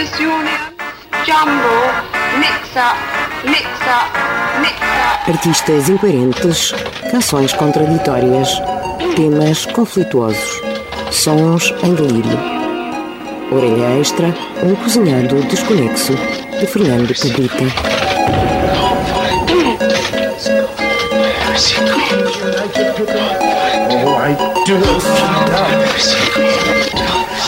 Disunion, jumble, mix-up, mix-up, mix-up. Artistas incoerentes, canções contraditórias, temas conflituosos, sons em delírio. Orelha Extra, um cozinhado desconexo, de Fernando Cabrita. Oh, I do not.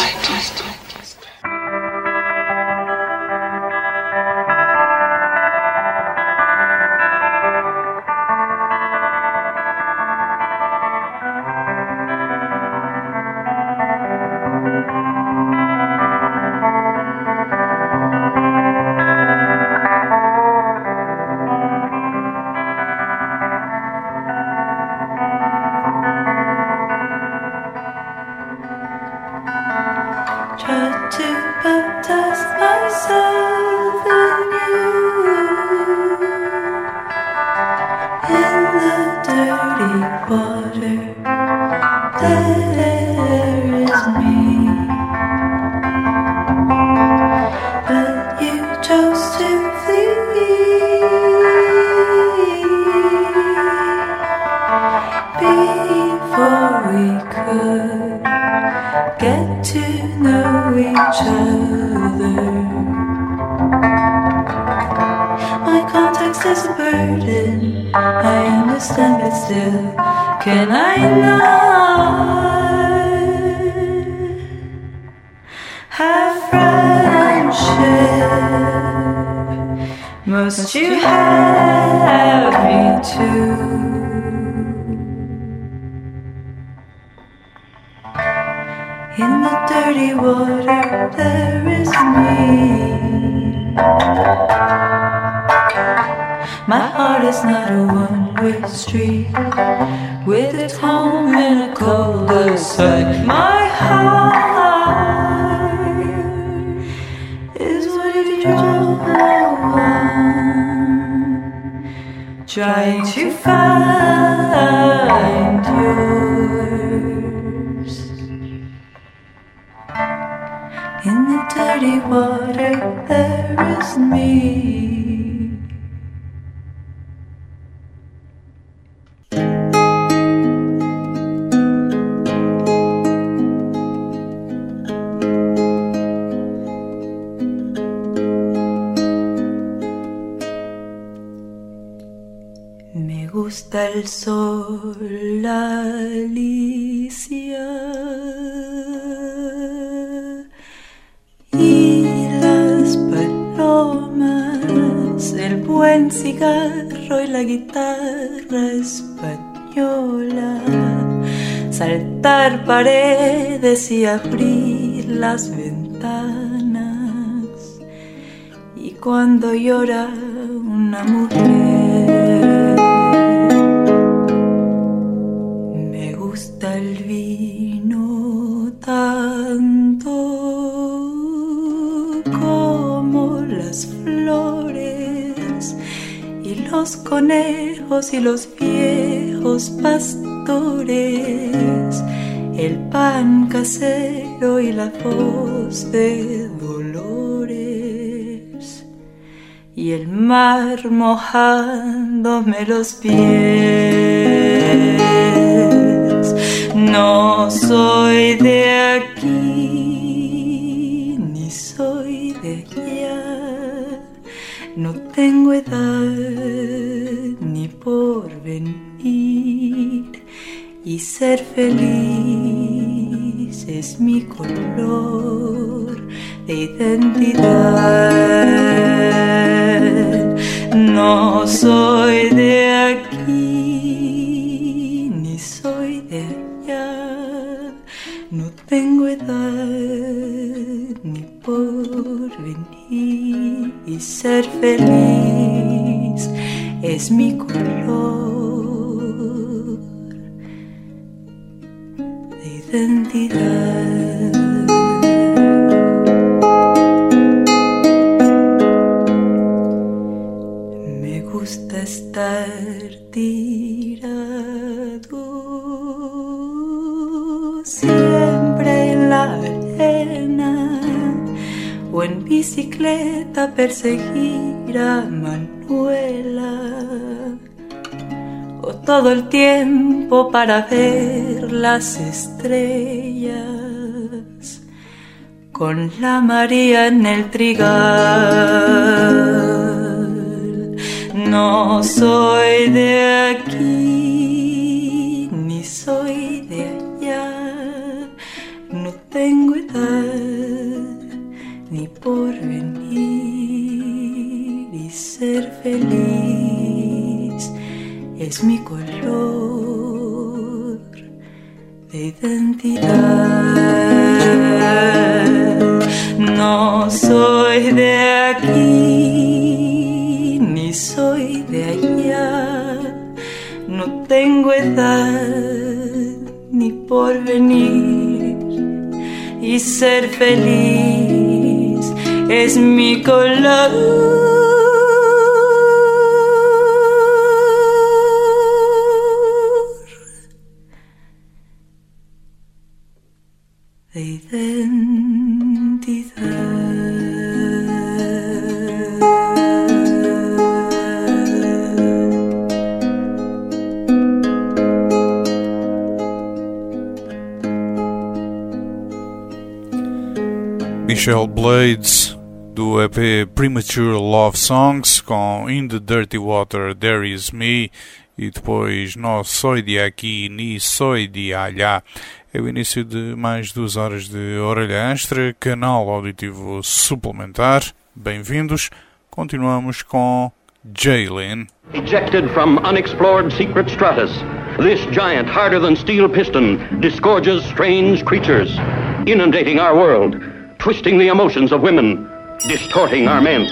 Must you have me too? In the dirty water there is me. My heart is not a one-way street with its home in a cul-de-sac. My heart is what you don't trying to find yours. In the dirty water there is me. El sol, Alicia, y las palomas, el buen cigarro y la guitarra española, saltar paredes y abrir las ventanas, y cuando llora una mujer, el vino tanto como las flores y los conejos y los viejos pastores, el pan casero y la voz de Dolores y el mar mojándome los pies. No soy de aquí, ni soy de allá, no tengo edad ni porvenir, y ser feliz es mi color de identidad. No soy de aquí, ni soy de allá, no tengo edad ni porvenir, y ser feliz es mi color de identidad. Me gusta estar tirado siempre en la arena o en bicicleta perseguir a Manuela, o todo el tiempo para ver las estrellas con la María en el trigal. No soy de aquí ni soy de allá, no tengo edad ni por venir, y ser feliz es mi color de identidad. No soy de aquí ni soy de allá, no tengo edad ni por venir, y ser feliz es mi color de identidad. Michelle Blades, do EP Premature Love Songs, com In the Dirty Water There Is Me, e depois No Soy de Aqui Ni Soy de Allá. É o início de mais 2 horas de Orelha Extra, canal auditivo suplementar. Bem-vindos. Continuamos com Jaylin. Ejected from unexplored secret stratus, this giant, harder than steel piston, disgorges strange creatures, inundating our world, twisting the emotions of women, distorting our men.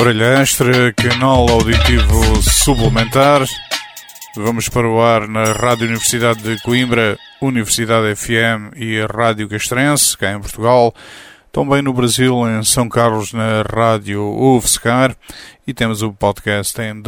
Orelha Extra, canal auditivo suplementar. Vamos para o ar na Rádio Universidade de Coimbra, Universidade FM e a Rádio Castrense, cá em Portugal. Também no Brasil, em São Carlos, na Rádio UFSCar. E temos o podcast em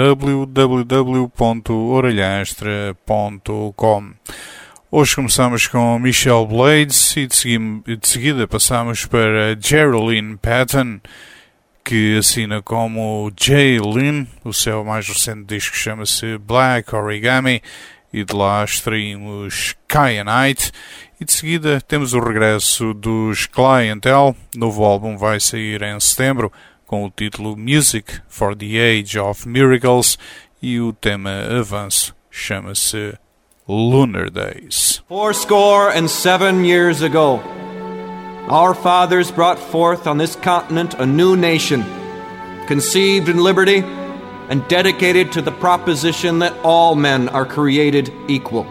www.orelhaextra.com. Hoje começamos com Michelle Blades e de seguida passamos para Geraldine Patton, que assina como J-Lyn. O seu mais recente disco chama-se Black Origami e de lá extraímos Kyanite. E de seguida temos o regresso dos Clientele. O novo álbum vai sair em setembro com o título Music for the Age of Miracles e o tema avanço chama-se Lunar Days. 77 years ago, our fathers brought forth on this continent a new nation, conceived in liberty and dedicated to the proposition that all men are created equal.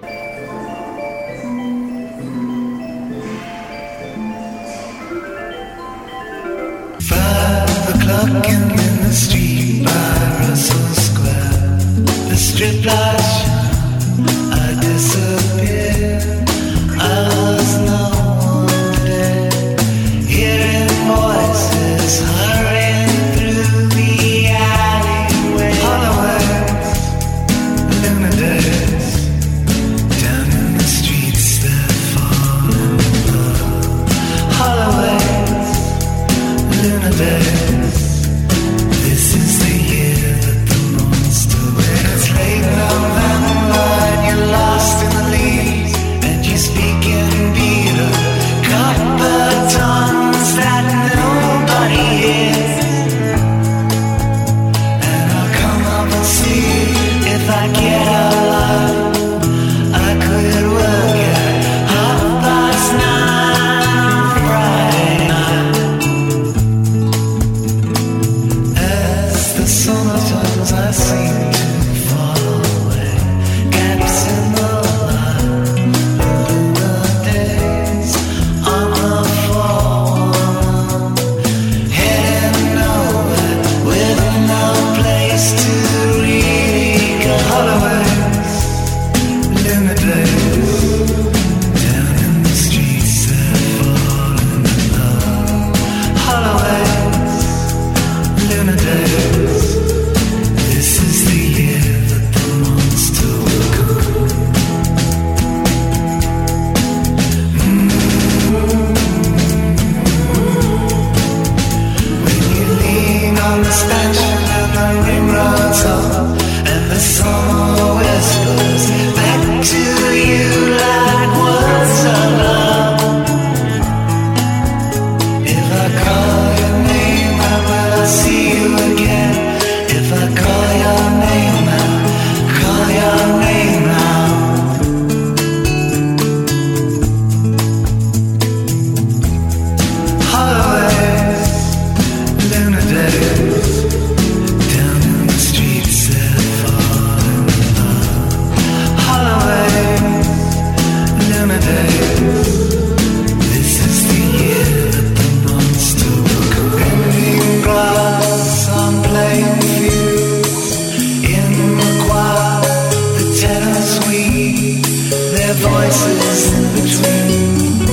5 o'clock in the street by Russell Square. The strip lights I disappeared. I was no one today. Hearing voices hurrying through the alleyway. Halloween, lunar days. Down in the streets that fall in love. Halloween, lunar days. This is the year that the monster waits. Late November and you're lost in the leaves, and you speak in beat of copper tongues that nobody hears. And I'll come up and see if I get out alive. I could work at 9:30 Friday night. As the summer turns, I seem to fall away. Gaps in the line, lunar days on the fall. Heading nowhere with no place to really go. Halloween's lunar days. Down in the streets that fall in love. Halloween's lunar days. This is the year that the monster will come. When you lean on the stanchion and the ring rolls up, and the summer whispers back to you like words of love. If I call your name, I will see you again. If I call your name out, call your name out. Halloween, lunar days. Down in the streets that fall in love. Halloween, lunar days. This is the year that the monster will come. Bending glass on playing fields. In the choir, the tenors weep their voices in between.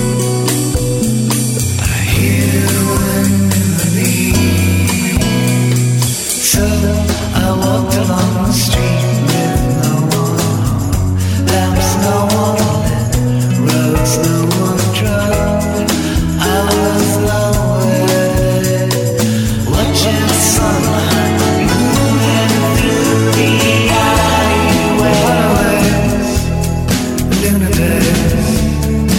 I hear the wind in the leaves. So I walked along the street with no one home. Lamps no one lit, roads no one drove. I was nowhere, watching sunlight moving through the alleyway. Lunar days.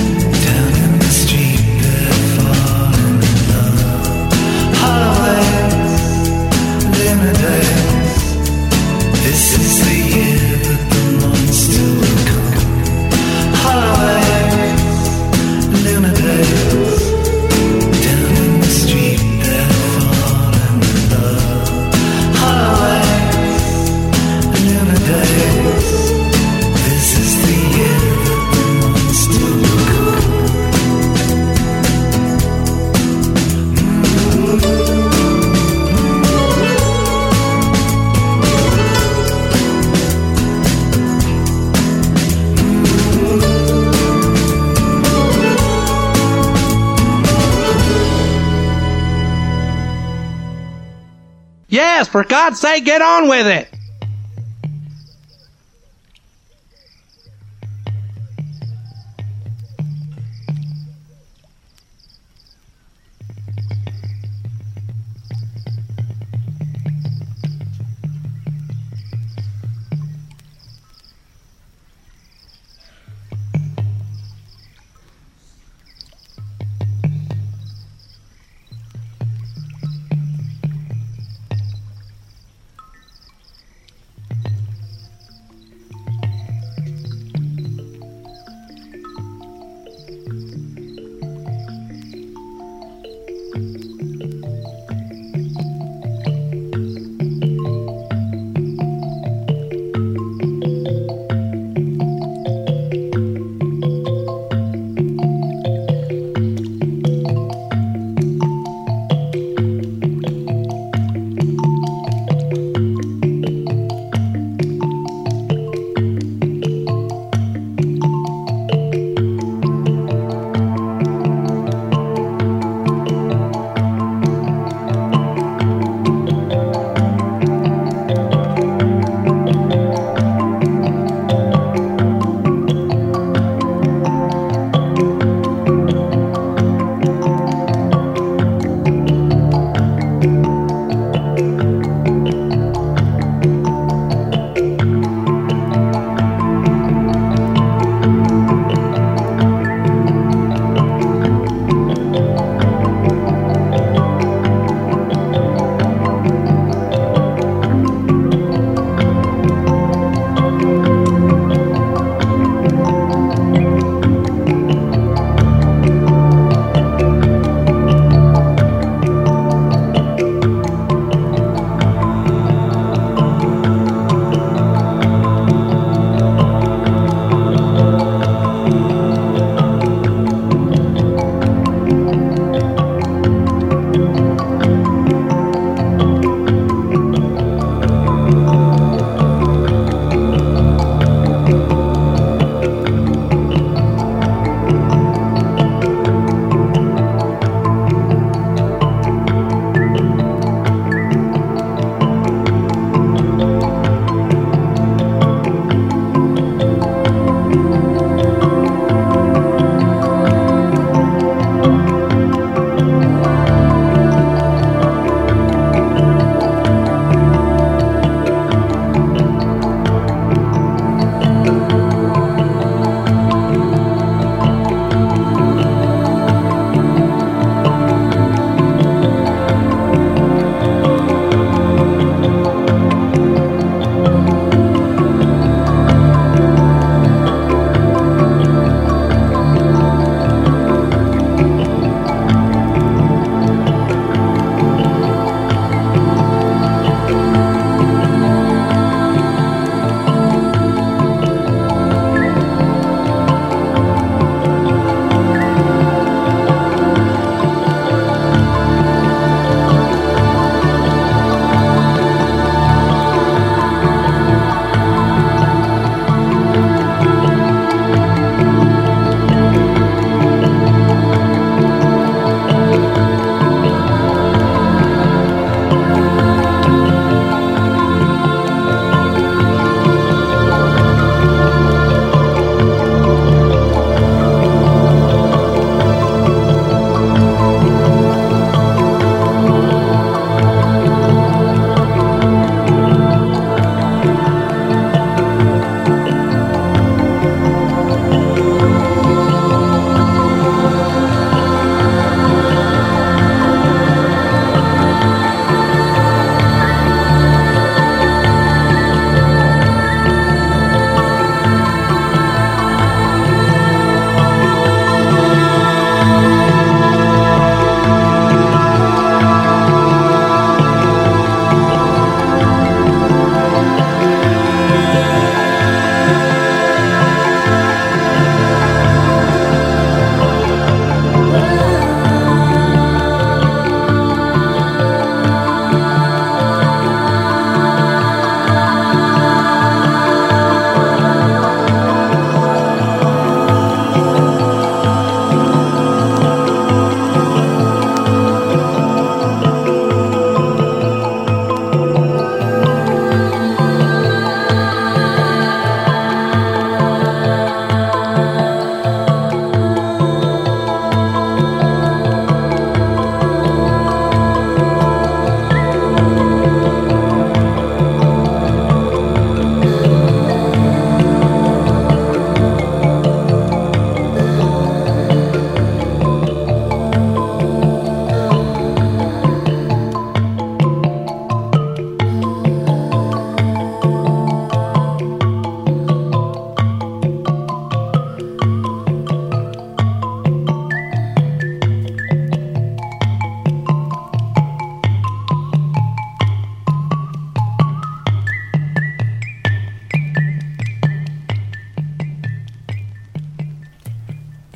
Yes, for God's sake, get on with it!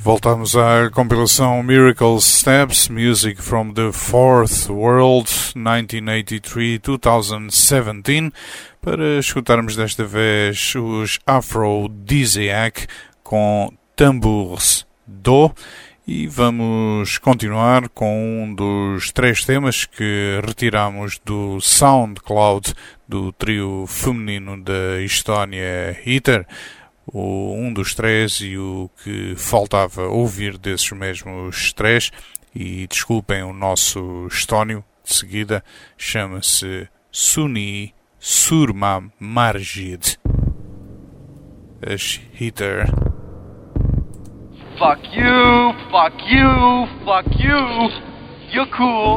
Voltamos à compilação Miracle Steps, Music from the Fourth World, 1983-2017, para escutarmos desta vez os Aphrodisiac com Tambours Do, e vamos continuar com um dos 3 temas que retiramos do SoundCloud do trio feminino da Estónia Hitter. Um dos 3 e o que faltava ouvir desses mesmos 3, e desculpem o nosso estónio de seguida, chama-se Suni Surma Margid. As Hitter. Fuck you, fuck you, fuck you. You're cool.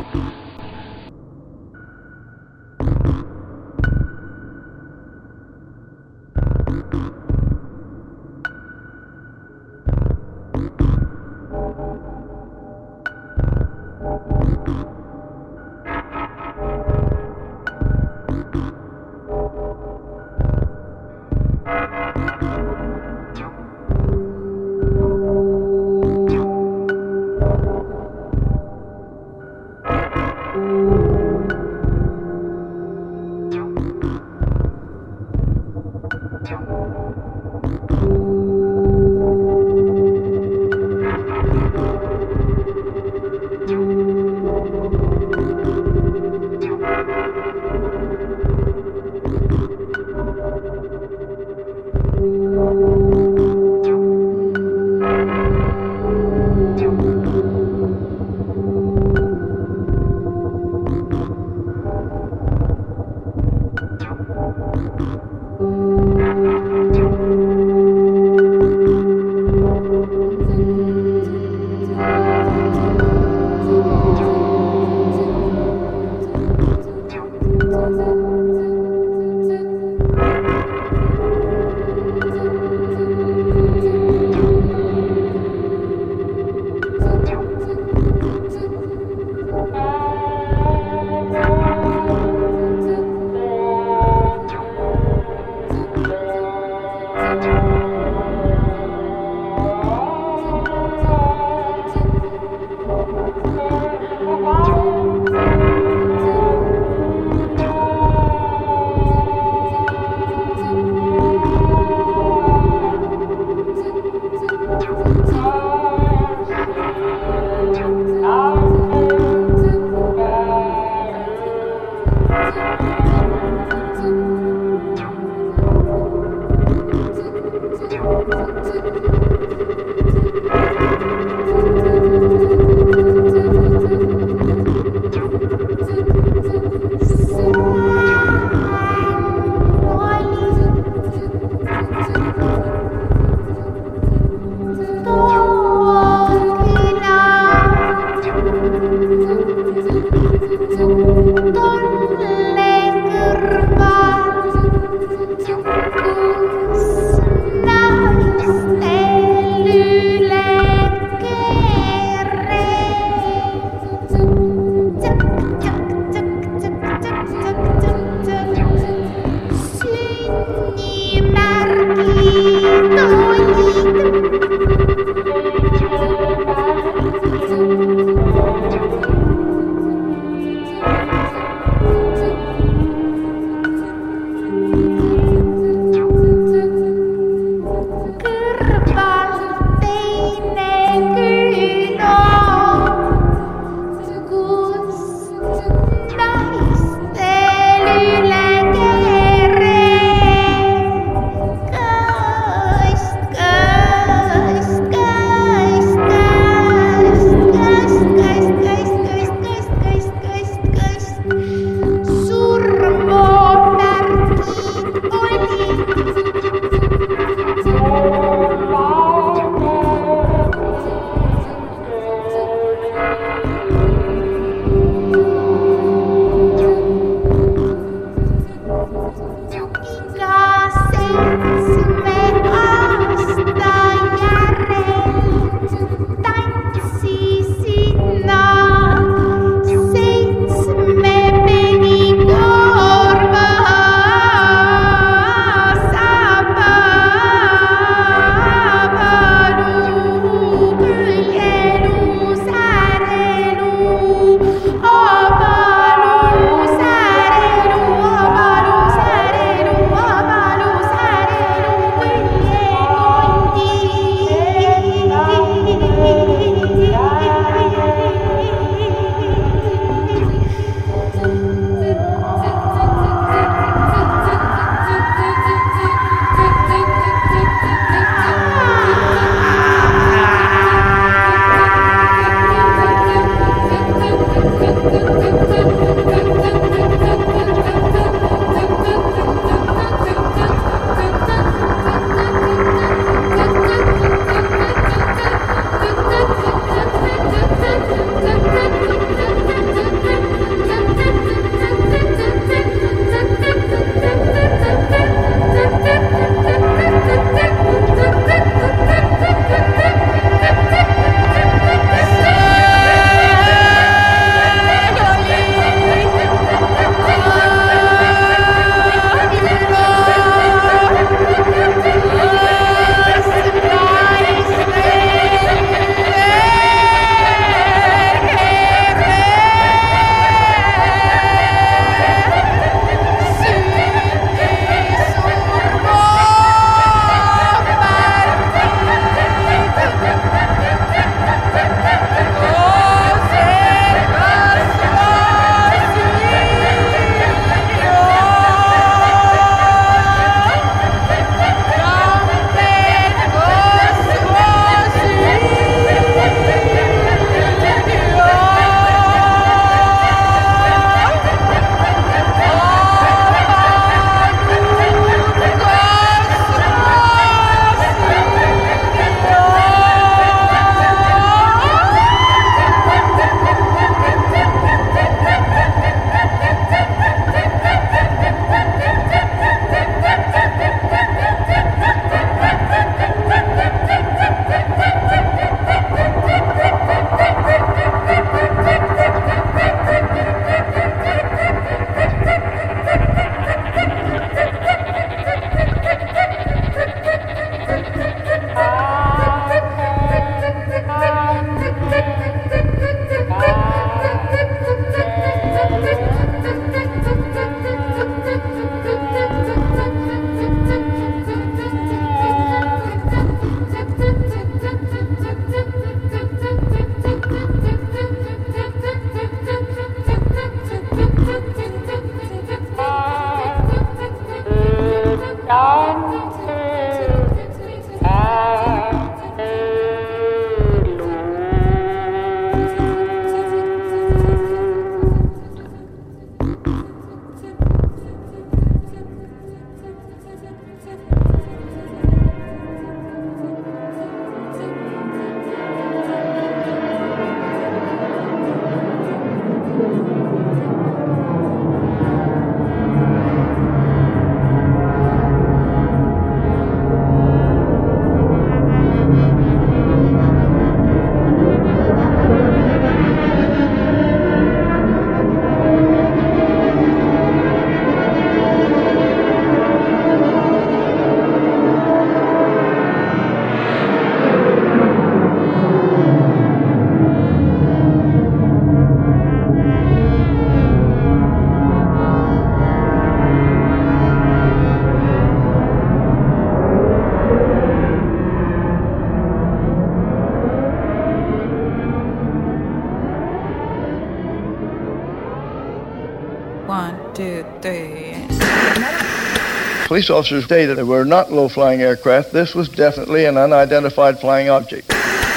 2, 3. Police officers stated they were not low-flying aircraft. This was definitely an unidentified flying object.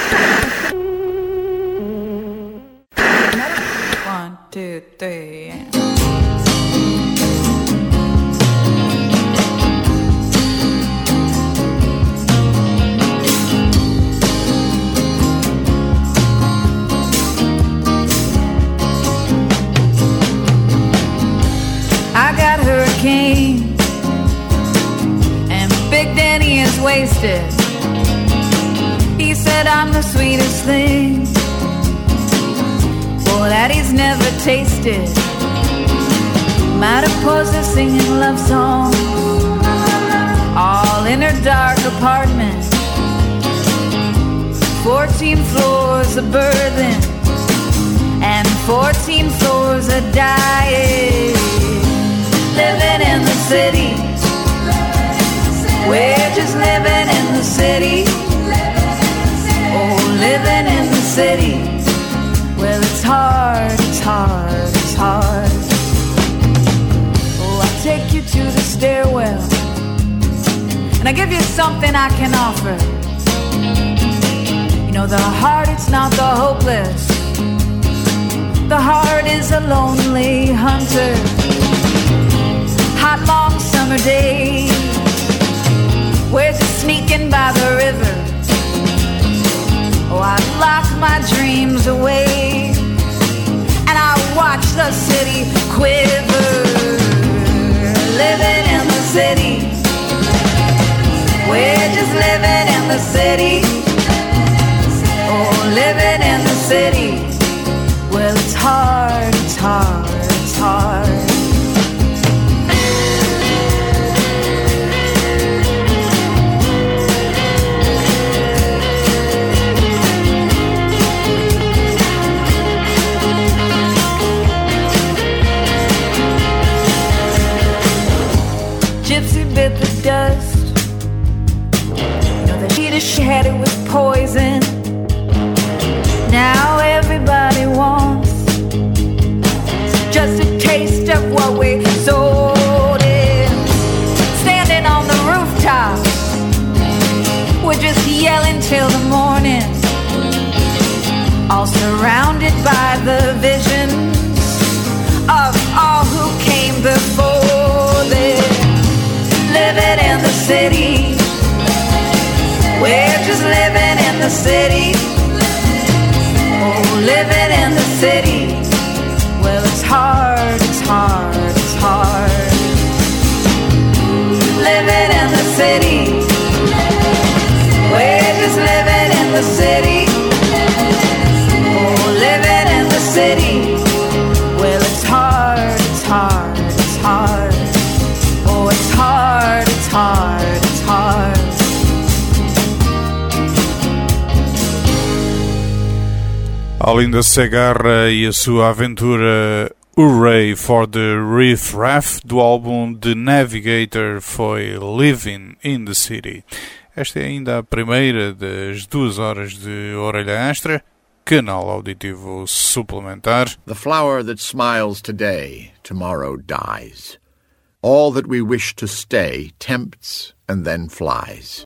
1, 2, 3. I got hurricane, and Big Danny is wasted. He said I'm the sweetest thing, boy, that he's never tasted. Mariposa singing love songs, all in her dark apartment. 14 floors of burden, and 14 floors of dying. Living in the city, we're just living in the city. Oh, living in the city, well, it's hard, it's hard, it's hard. Oh, I'll take you to the stairwell, and I give you something I can offer. You know, the heart, it's not the hopeless. The heart is a lonely hunter. Hot long summer days, we're just sneaking by the river. Oh, I lock my dreams away, and I watch the city quiver. Living in the city, we're just living in the city. Oh, living in the city, well, it's hard, it's hard, it's hard. Gypsy bit the dust. You know that she had it with poison. Now everybody wants just a taste of what we sold in. Standing on the rooftops, we're just yelling till the morning, all surrounded by the visions of all who came before them. Living in the city, we're just living in the city. Oh, living in the city, well, it's hard, it's hard, it's hard. Living in the city, we're just living in the city. Oh, living in the city, well, it's hard, it's hard, it's hard. Oh, it's hard, it's hard, it's hard. A linda Segarra e a sua aventura Hooray for the Riff Raff do álbum The Navigator foi Living in the City. Esta é ainda a primeira das 2 horas de Orelha Extra, canal auditivo suplementar. The flower that smiles today, tomorrow dies. All that we wish to stay tempts and then flies.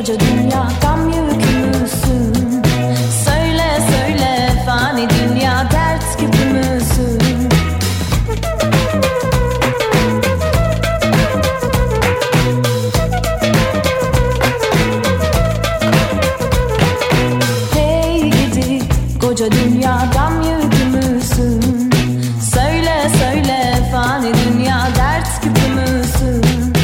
Koca dünya gam yükümüzsün. Söyle söyle fani dünya dert gibi müsün? Hey gidi koca dünya gam yükümüzsün. Söyle söyle fani dünya dert gibi müsün?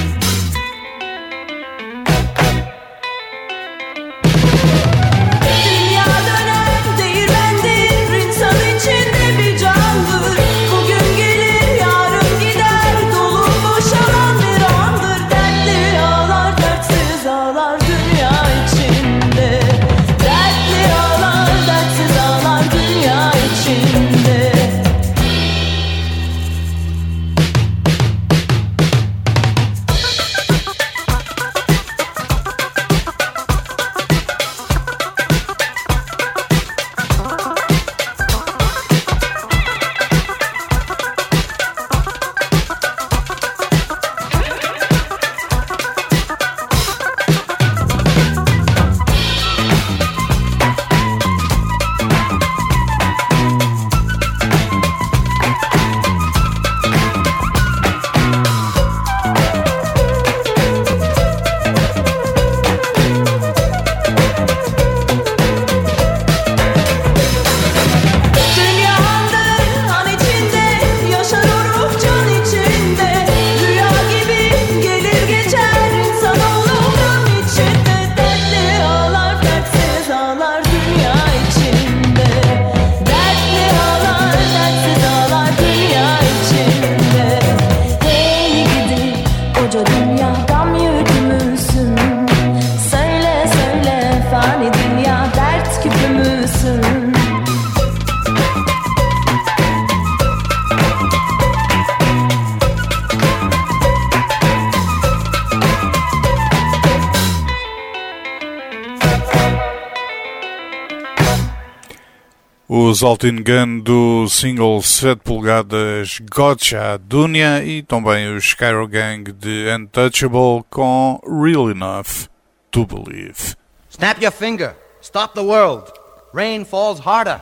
Os Altingun do single 7 polegadas Gotcha Dunya e também os Skyrogang de Untouchable com Real Enough to Believe. Snap your finger, stop the world, rain falls harder.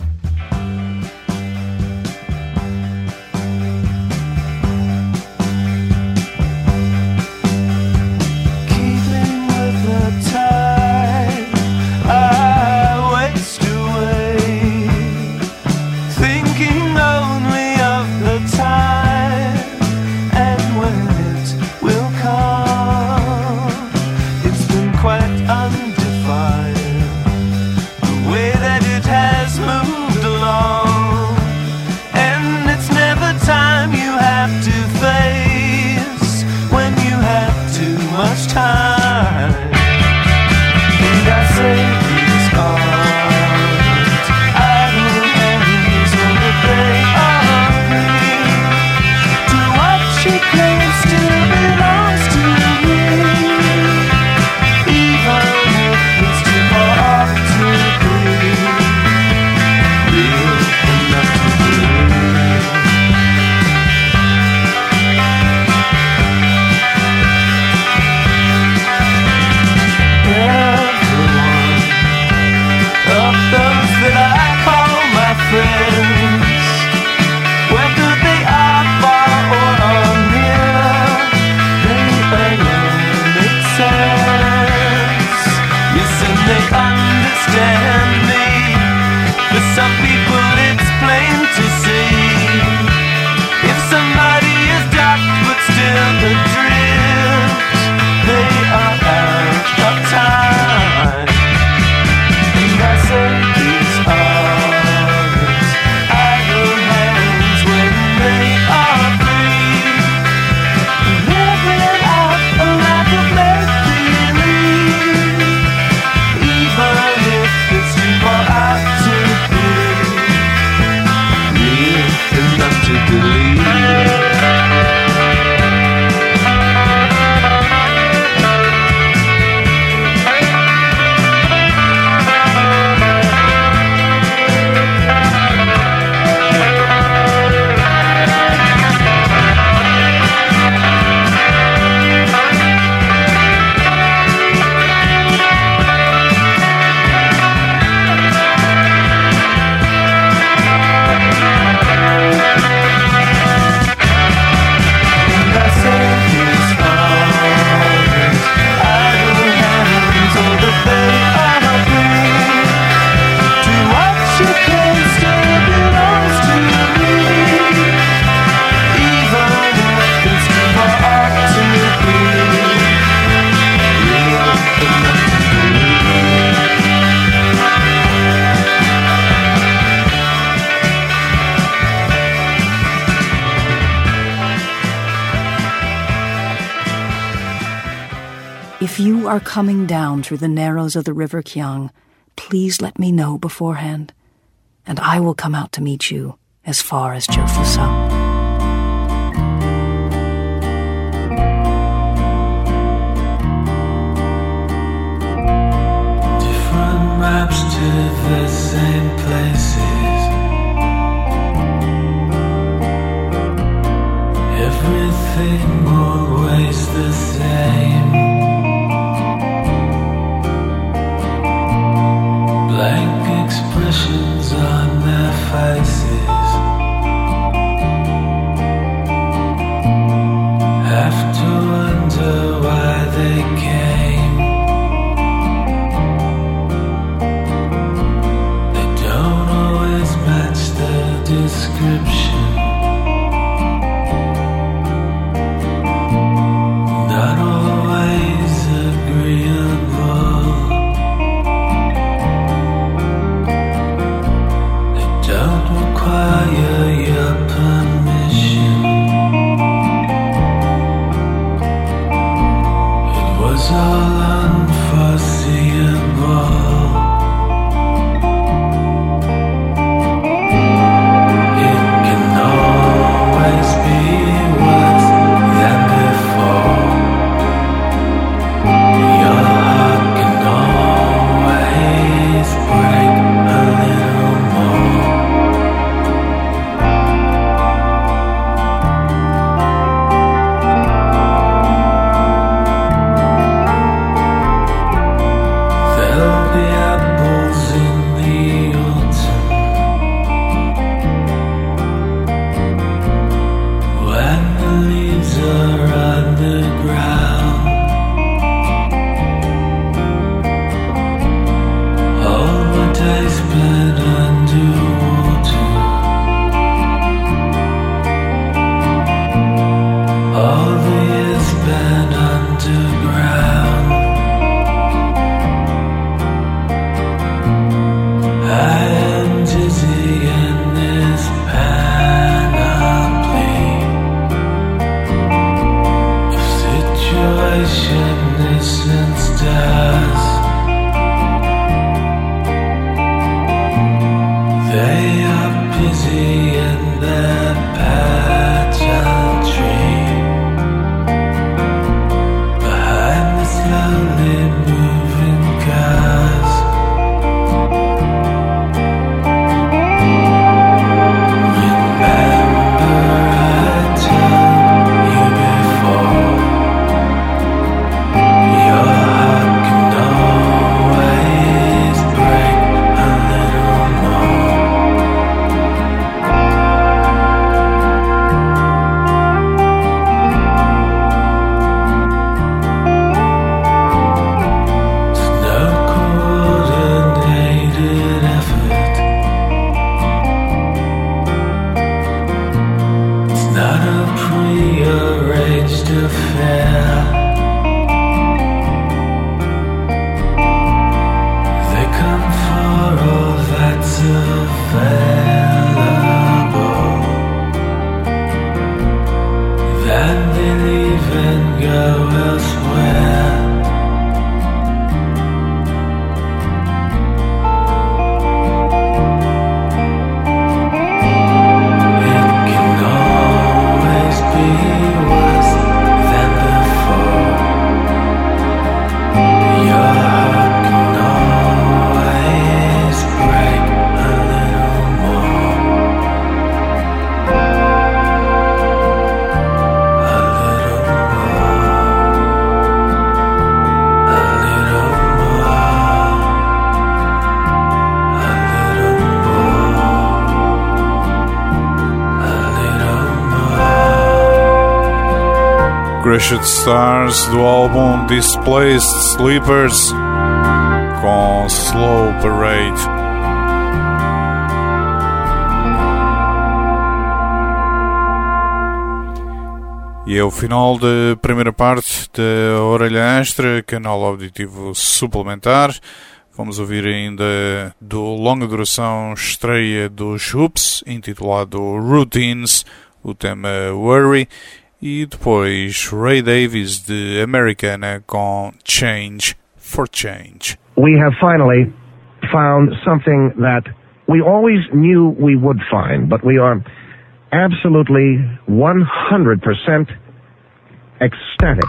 Keeping with the tide, I waste away, thinking only of the time and when it will come. It's been quite undefined, the way that it has moved along, and it's never time you have to face when you have too much time. And I say these cards, idle hands when they are free, to what she claims still belongs to me, even if it's too hard to be real enough to believe. you are coming down through the narrows of the River Kiang, please let me know beforehand, and I will come out to meet you as far as Jiufusa. Maps to the same places. Everything always the same. Blank expressions on their faces. Have to wonder why they came. Description, not always agreeable. They don't require your permission. It was all unforeseeable. Crushed Stars do álbum Displaced Sleepers com Slow Parade. E é o final da primeira parte da Orelha Extra, canal auditivo suplementar. Vamos ouvir ainda do longa duração estreia dos Hoops, intitulado Routines, o tema Worry. E depois Ray Davies de Americana com Change for Change. We have finally found something that we always knew we would find, but we are absolutely 100% ecstatic.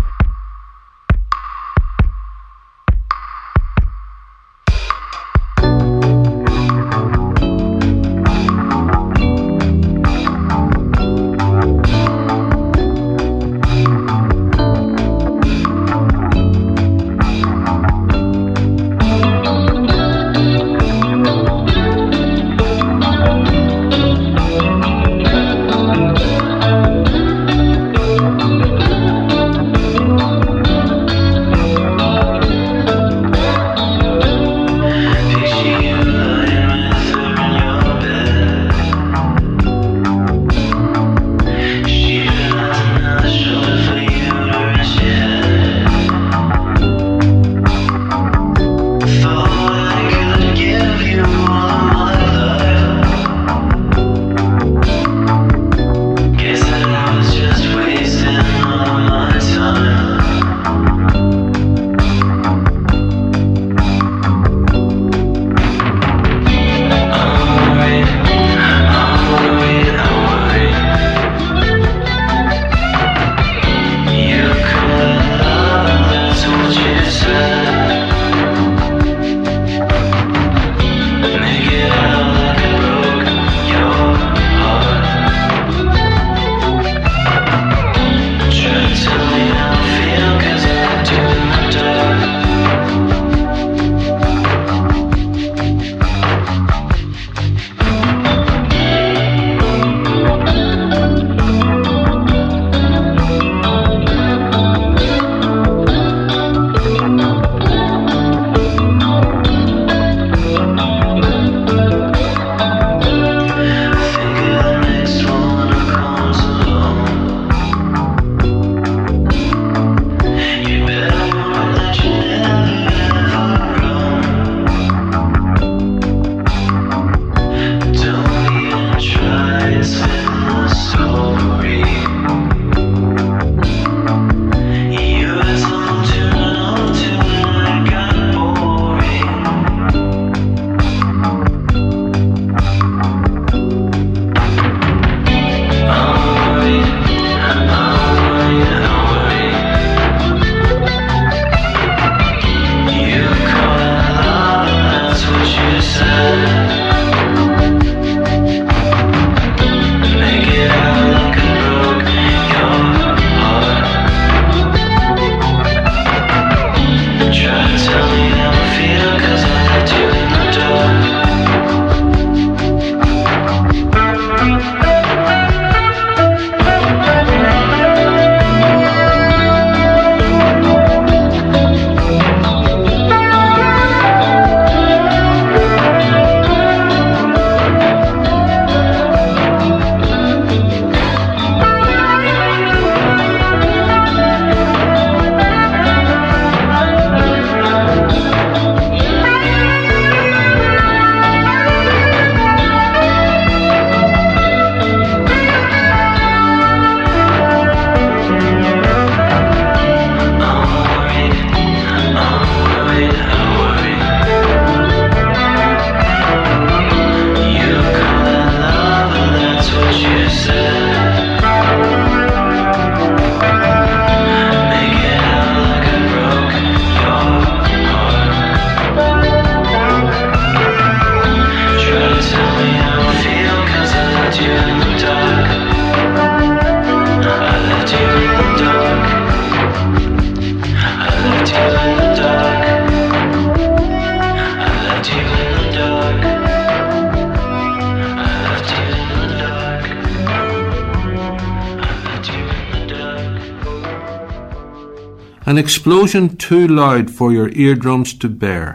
An explosion too loud for your eardrums to bear,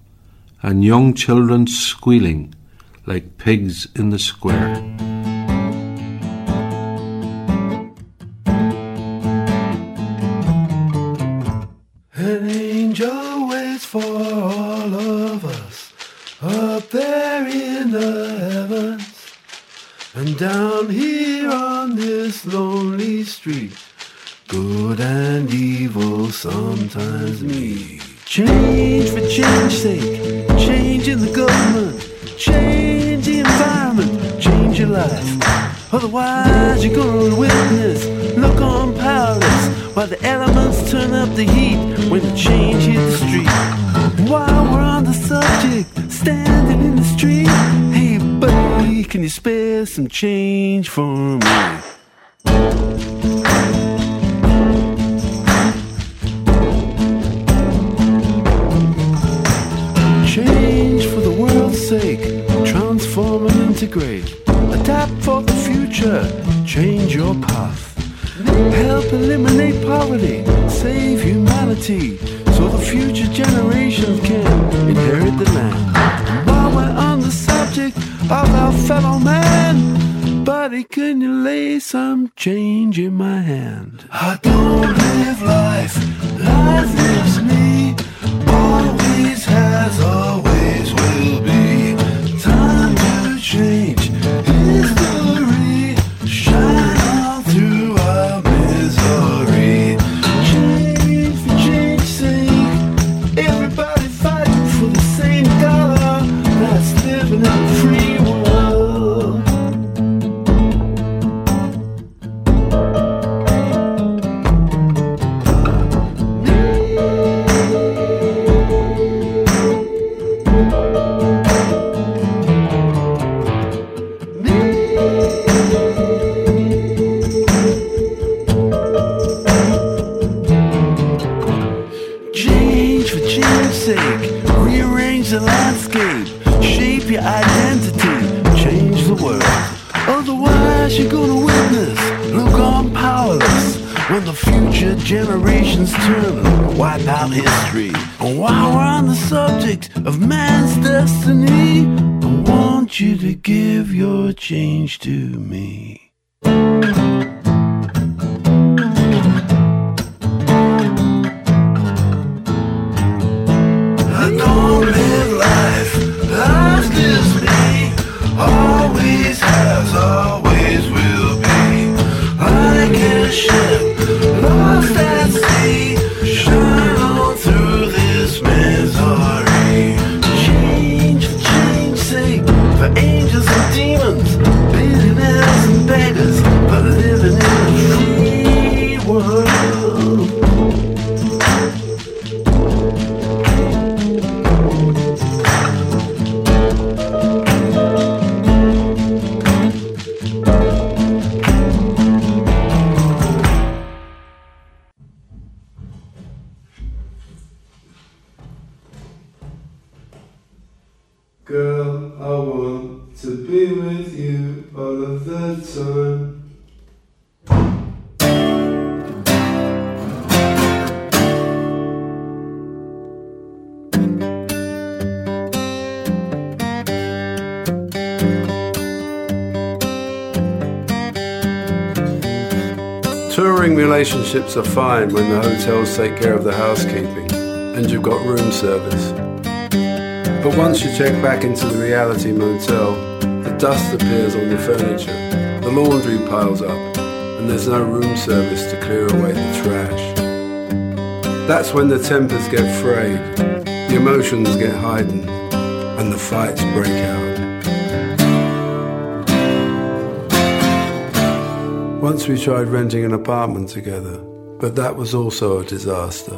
and young children squealing like pigs in the square. An angel waits for all of us up there in the heavens. And down here on this lonely street, good and evil sometimes meet. Change for change's sake, change in the government, change the environment, change your life. Otherwise you're gonna witness, look on powerless, while the elements turn up the heat when the change hit the street. While we're on the subject, standing in the street, hey buddy, can you spare some change for me? Change for the world's sake, transform and integrate, adapt for the future, change your path. Help eliminate poverty, save humanity, so the future generations can inherit the land. And while we're on the subject of our fellow man, buddy, can you lay some change in my hand? I don't live life, life lives me. Always has, always will be. Time to change history, shine on through our misery. Change for change's sake, everybody fighting for the same dollar. That's living in a free world. Change for change's sake, rearrange the landscape, shape your identity, change the world. Otherwise you're gonna witness, look on powerless, when the future generations turn and wipe out history. And while we're on the subject of man's destiny, I want you to give your change to me. I don't live life, life lives me. Always has, always will be. Like a ship lost at sea, shine on through this misery. Change for change's sake, for angels and demons, billionaires and beggars, but living in a free world. Girl, I want to be with you all of the time. Touring relationships are fine when the hotels take care of the housekeeping and you've got room service. But once you check back into the reality motel, the dust appears on the furniture, the laundry piles up, and there's no room service to clear away the trash. That's when the tempers get frayed, the emotions get heightened, and the fights break out. Once we tried renting an apartment together, but that was also a disaster.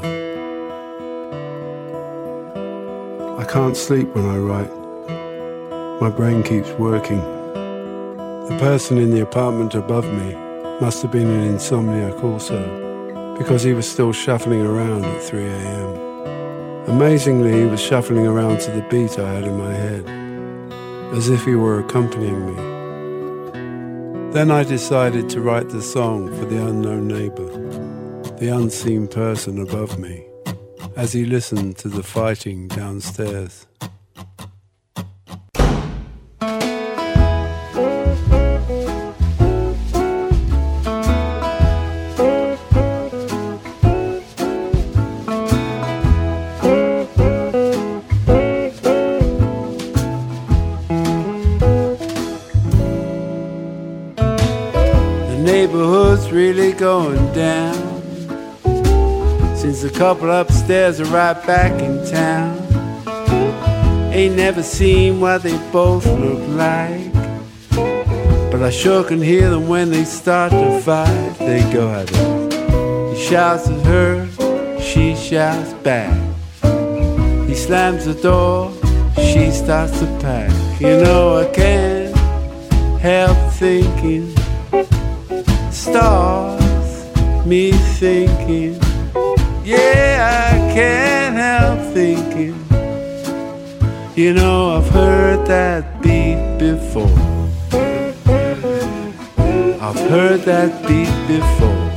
I can't sleep when I write. My brain keeps working. The person in the apartment above me must have been an insomniac also, because he was still shuffling around at 3 a.m. Amazingly, he was shuffling around to the beat I had in my head, as if he were accompanying me. Then I decided to write the song for the unknown neighbor, the unseen person above me, as he listened to the fighting downstairs. really going down, since the couple upstairs are right back in town. Ain't never seen what they both look like, but I sure can hear them when they start to fight. They go at it. He shouts at her, she shouts back. He slams the door, she starts to pack. You know I can't help thinking, starts me thinking. Yeah, I can't help thinking. You know I've heard that beat before. I've heard that beat before.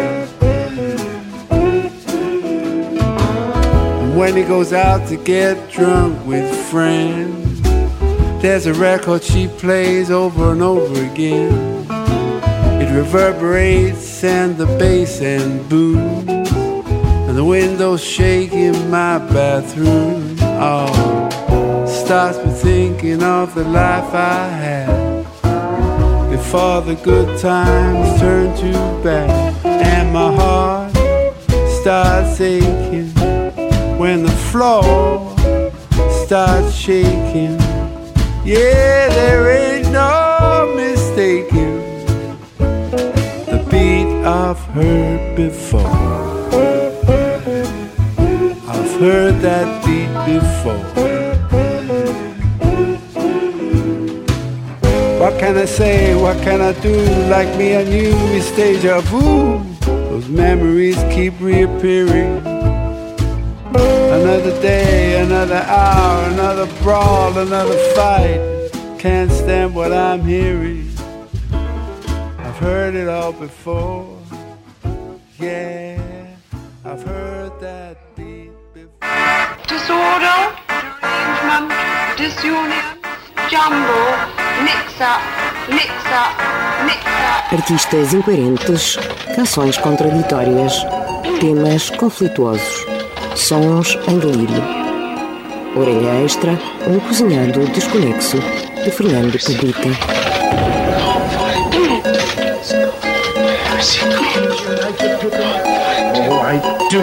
And when he goes out to get drunk with friends, there's a record she plays over and over again. It reverberates and the bass and booms, and the windows shake in my bathroom. Oh, starts me thinking of the life I had before the good times turn to bad. And my heart starts aching when the floor starts shaking. Yeah, there ain't no mistaking the beat I've heard before. I've heard that beat before. What can I say, what can I do? Like me and you, it's deja vu. Those memories keep reappearing. Another day, another hour, another brawl, another fight. Can't stand what I'm hearing. I've heard it all before. Yeah, I've heard that beat before. Disorder, derangement, disunion, jumble, mix-up, mix-up, mix-up. Artistas incoerentes, canções contraditórias, temas conflituosos, sons em delírio. Orelha extra, um cozinhado desconexo, de Fernando Cabrita. Oh, I do.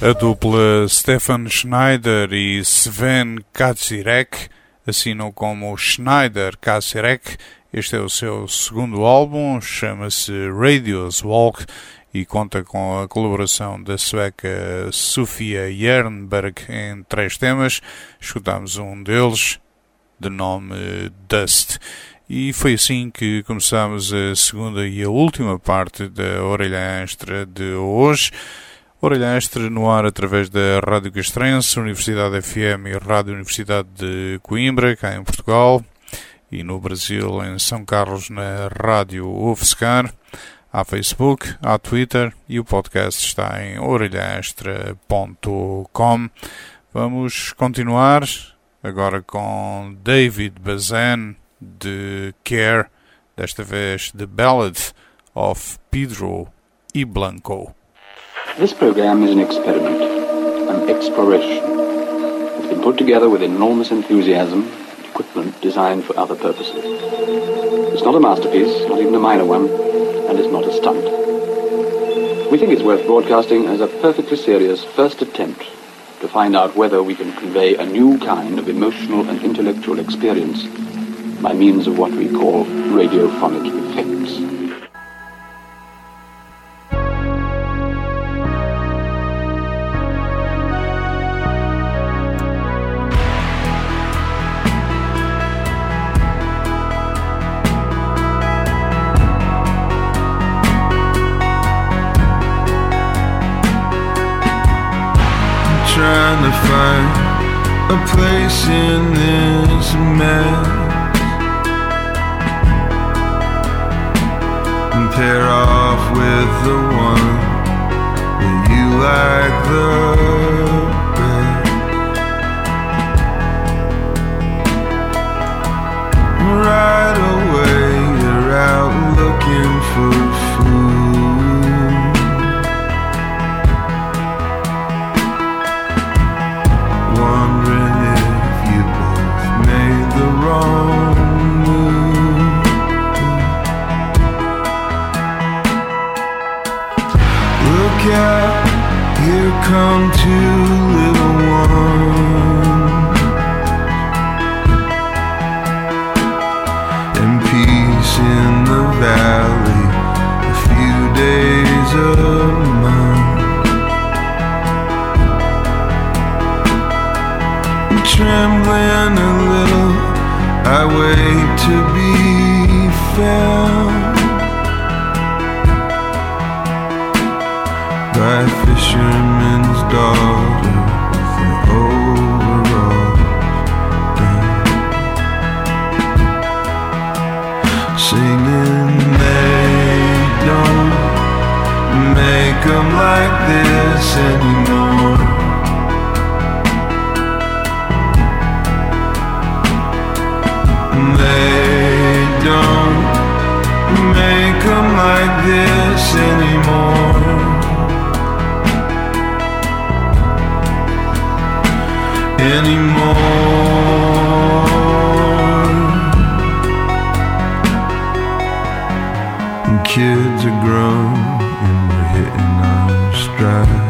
A dupla Stefan Schneider e Sven Kacirek assinam como Schneider Kacirek. Este é o seu segundo álbum, chama-se Radios Walk e conta com a colaboração da sueca Sofia Jernberg em 3 temas. Escutamos um deles, de nome Dust. E foi assim que começámos a segunda e a última parte da Orelha Extra de hoje. Orelha Extra no ar através da Rádio Castrense, Universidade FM e Rádio Universidade de Coimbra, cá em Portugal, e no Brasil, em São Carlos, na Rádio UFSCar. Há Facebook, há Twitter e o podcast está em orelhaextra.com. Vamos continuar agora com David Bazan de Care, desta vez The Ballad of Pedro e Blanco. This program is an experiment, an exploration. It's been put together with enormous enthusiasm and equipment designed for other purposes. It's not a masterpiece, not even a minor one, and it's not a stunt. We think it's worth broadcasting as a perfectly serious first attempt to find out whether we can convey a new kind of emotional and intellectual experience by means of what we call radiophonic effects. Trying to find a place in this mess and pair off with the one that you like the best. Right away you're out looking for food, wondering if you both made the wrong move. Look out, here come 2 little ones, and peace in the valley, a few days a month. Trembling a little, I wait to be found by a fisherman's daughter with the overalls down, singing they don't make 'em like this anymore. They don't make 'em like this anymore. And kids are grown and we're hitting our stride.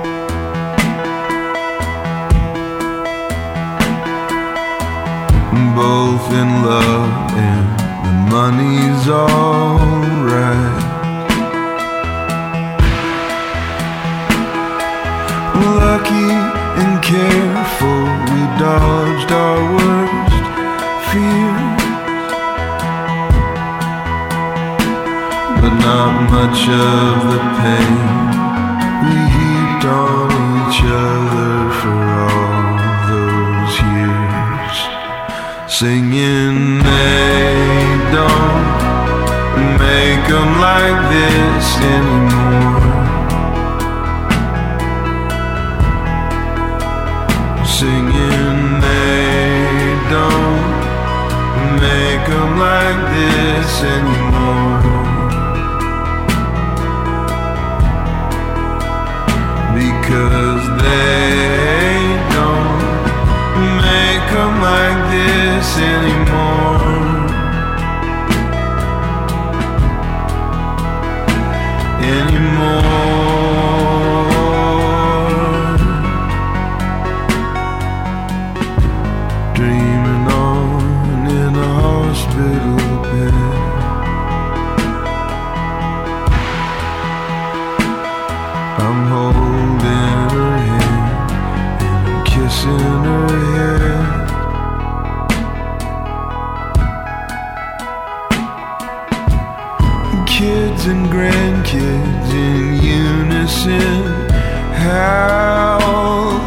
Both in love and the money's alright. Lucky and careful, we dodged our worst fears, but not much of the pain we heaped on each other for all those years. Singing they don't make 'em like this anymore. Singing they don't make 'em like this anymore. Because they don't make 'em like this anymore. Anymore. in her head. Kids and grandkids in unison howl.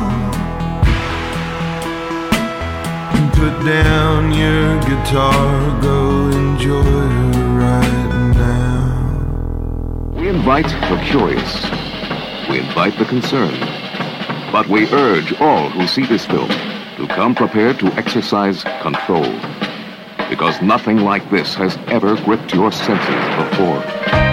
Put down your guitar, go enjoy her right now. We invite the curious. We invite the concerned. But we urge all who see this film to come prepared to exercise control. Because nothing like this has ever gripped your senses before.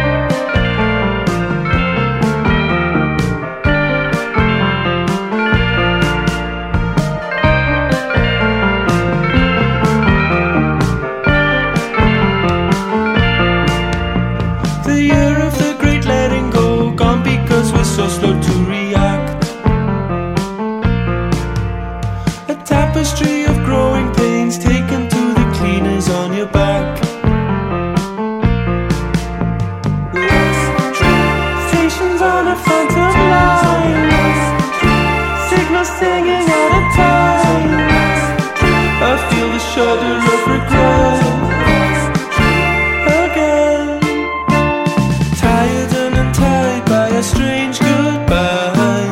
The year of the great letting go, gone because we're so slow to react. A tapestry of growing pains taken to the cleaners on your back. Stations on a phantom line, signals singing out of time. I feel the shudder of regret again. Tired and untied by a strange goodbye.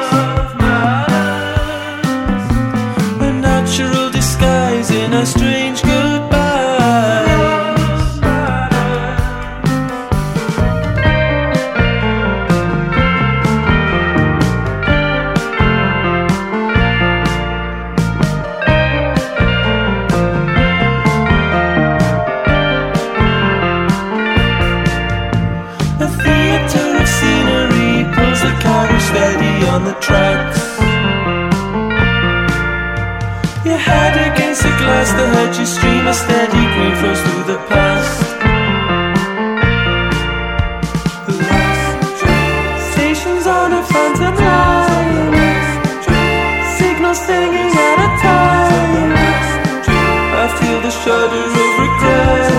A natural disguise in a strange goodbye. A theater of scenery pulls the carriage steady on the tracks. Your head against the glass, the hedges stream a steady green flows through the past. Stations on a phantom line, signals singing out of time. I feel the shudder of regret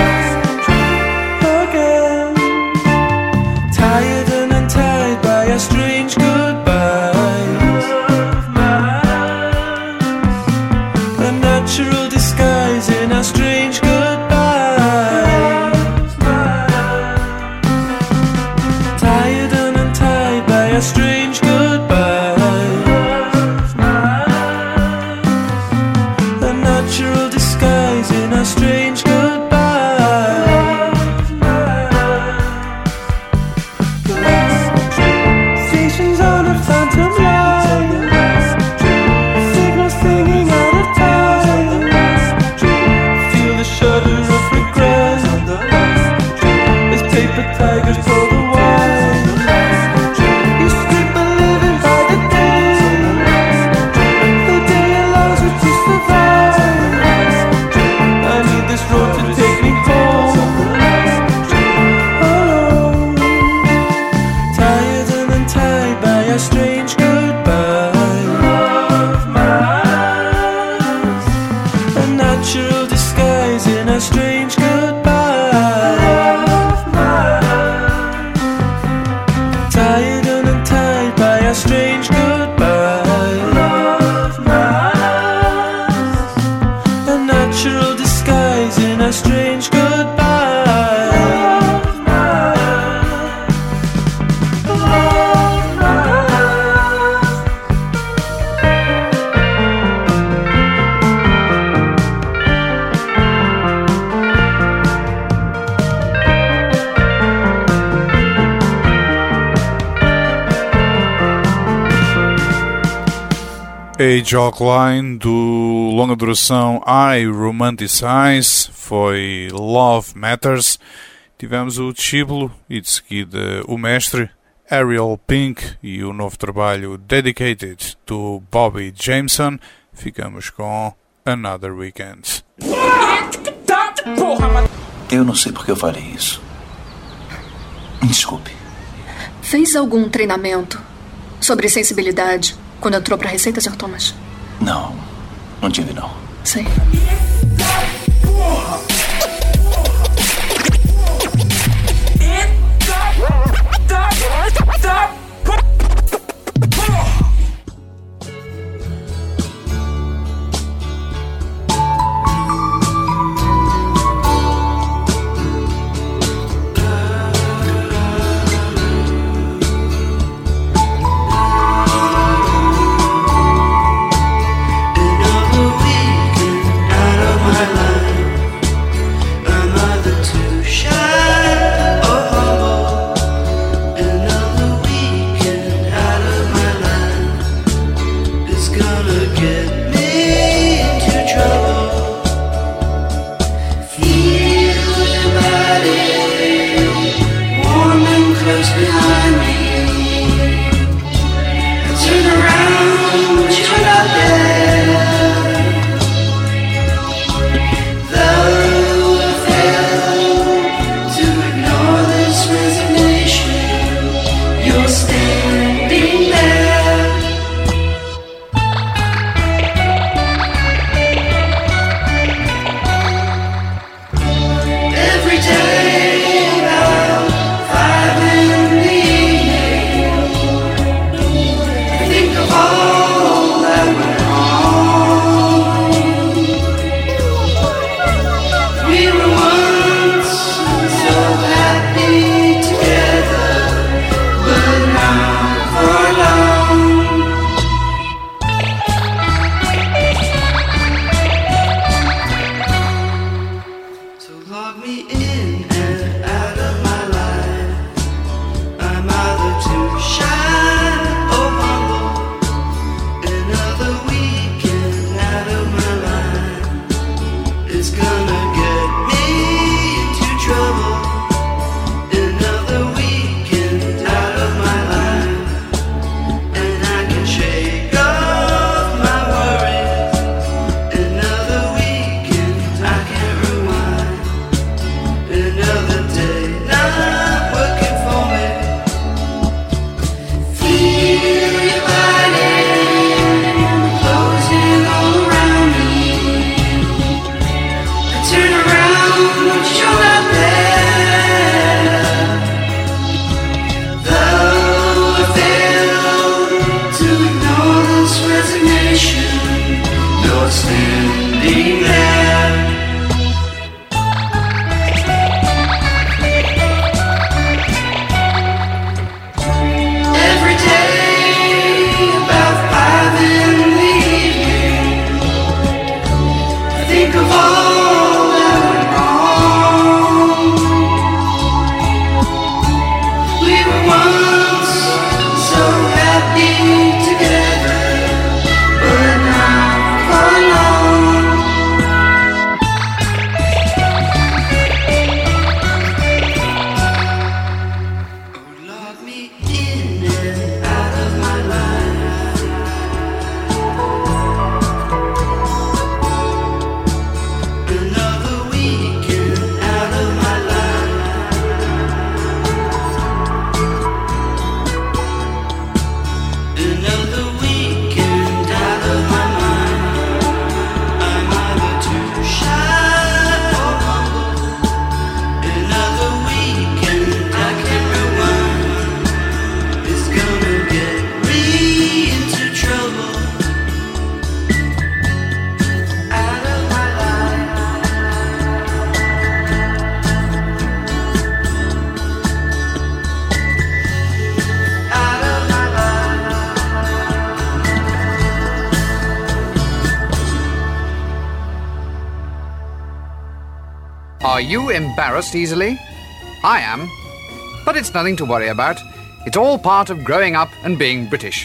again. Tired and untied by a strange goodbye. A natural disguise in a strange goodbye. Tired and untied by a strange goodbye. A natural disguise in a strange goodbye. Stations on a phantom line, signals singing out of time. Feel the shudder of regret as paper tigers pull the wine. You strip a living by the day allows you to survive. I need this road to take me home alone. Tired and untied by a strange goodbye. A natural disguise in a strange goodbye. Tired and untied by a strange goodbye. A natural disguise in a strange goodbye. A Jockline do longa duração I Romanticize foi Love Matters. Tivemos o Chiblo e de seguida o Mestre, Ariel Pink e o novo trabalho Dedicated do Bobby Jameson. Ficamos com Another Weekend. Eu não sei porque eu falei isso. Me desculpe. Fez algum treinamento sobre sensibilidade quando entrou para Receita, Sr. Thomas? Não, não tive não. Sei. standing there. Every day, about 5 in the evening, I think of all that went wrong. We were once so happy together, but not for long. Oh, lock me in and out of my life. Another weekend out of my life. Another weekend out of my mind. I'm either too shy or humble. Another weekend I can't rewind. It's gonna get me into trouble. Out of my life. Out of my life. Are you embarrassed easily? I am. But it's nothing to worry about. It's all part of growing up and being British.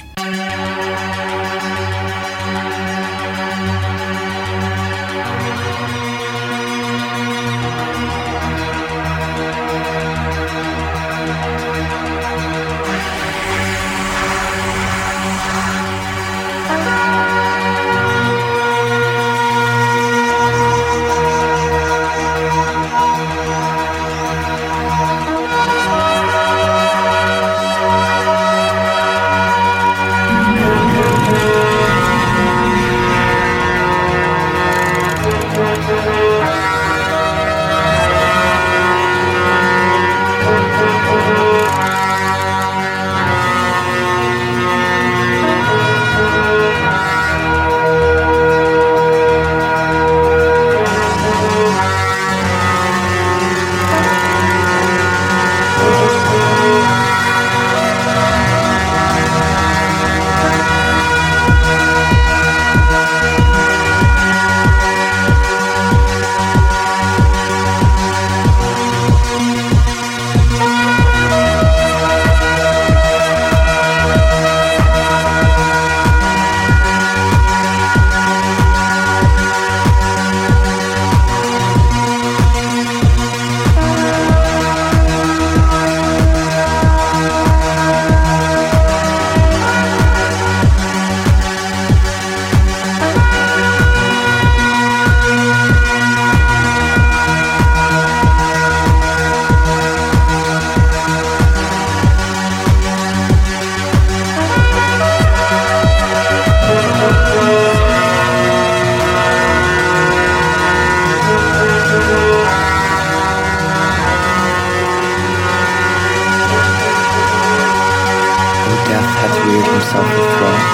Death had reared himself a throne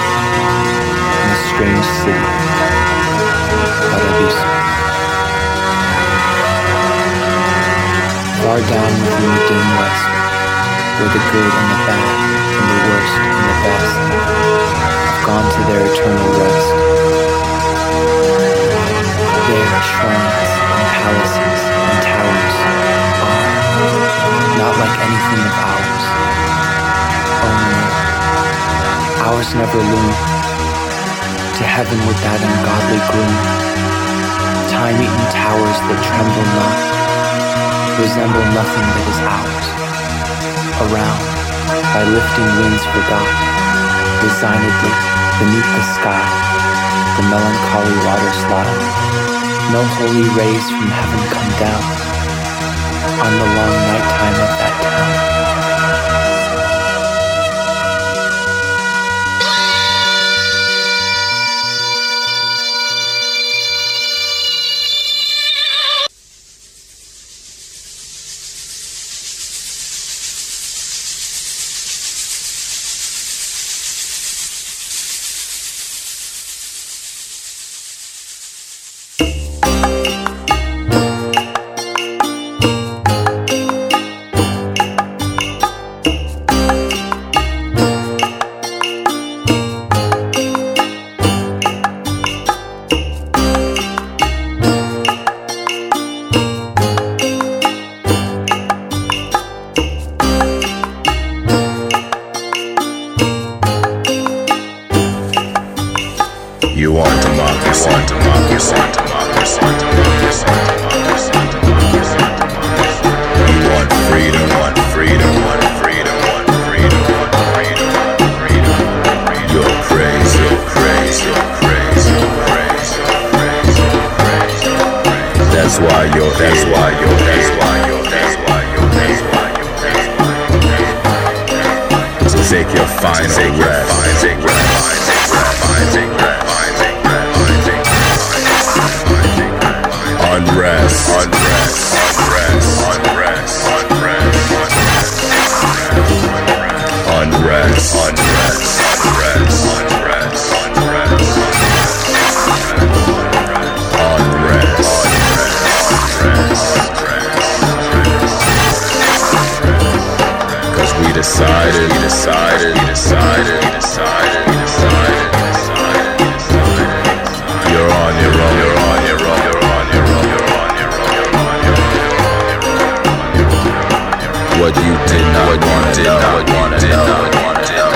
in a strange city, Paradiso. Far down within the dim west, where the good and the bad, and the worst and the best, have gone to their eternal rest. There shrines and palaces and towers are not like anything of ours. Oh no, ours never loom to heaven with that ungodly gloom. Time-eaten towers that tremble not, resemble nothing that is ours. Around, by lifting winds forgot, resignedly beneath the sky, the melancholy water slide. No holy rays from heaven come down on the long nighttime of that town. democracy, democracy, democracy, democracy, democracy, democracy. You want freedom, want freedom, want freedom, want freedom, want freedom, want freedom, want freedom. You're crazy, you're crazy, you're crazy, you're crazy, you're crazy, you're crazy, you're crazy. That's why you're, that's why you're, that's why you're, that's why you're, that's why you're, that's why you're. So take your final rest, take your unrest, unrest, unrest, unrest, unrest, unrest, unrest, unrest, unrest, unrest, unrest. 'Cause we decided, we decided, we decided, we decided, we decided. You're on your own, you're on your own, you're on your own, you're on your own, you're on your own, you're on your own, you're on your own. What you did not want to know, what you did not want to know,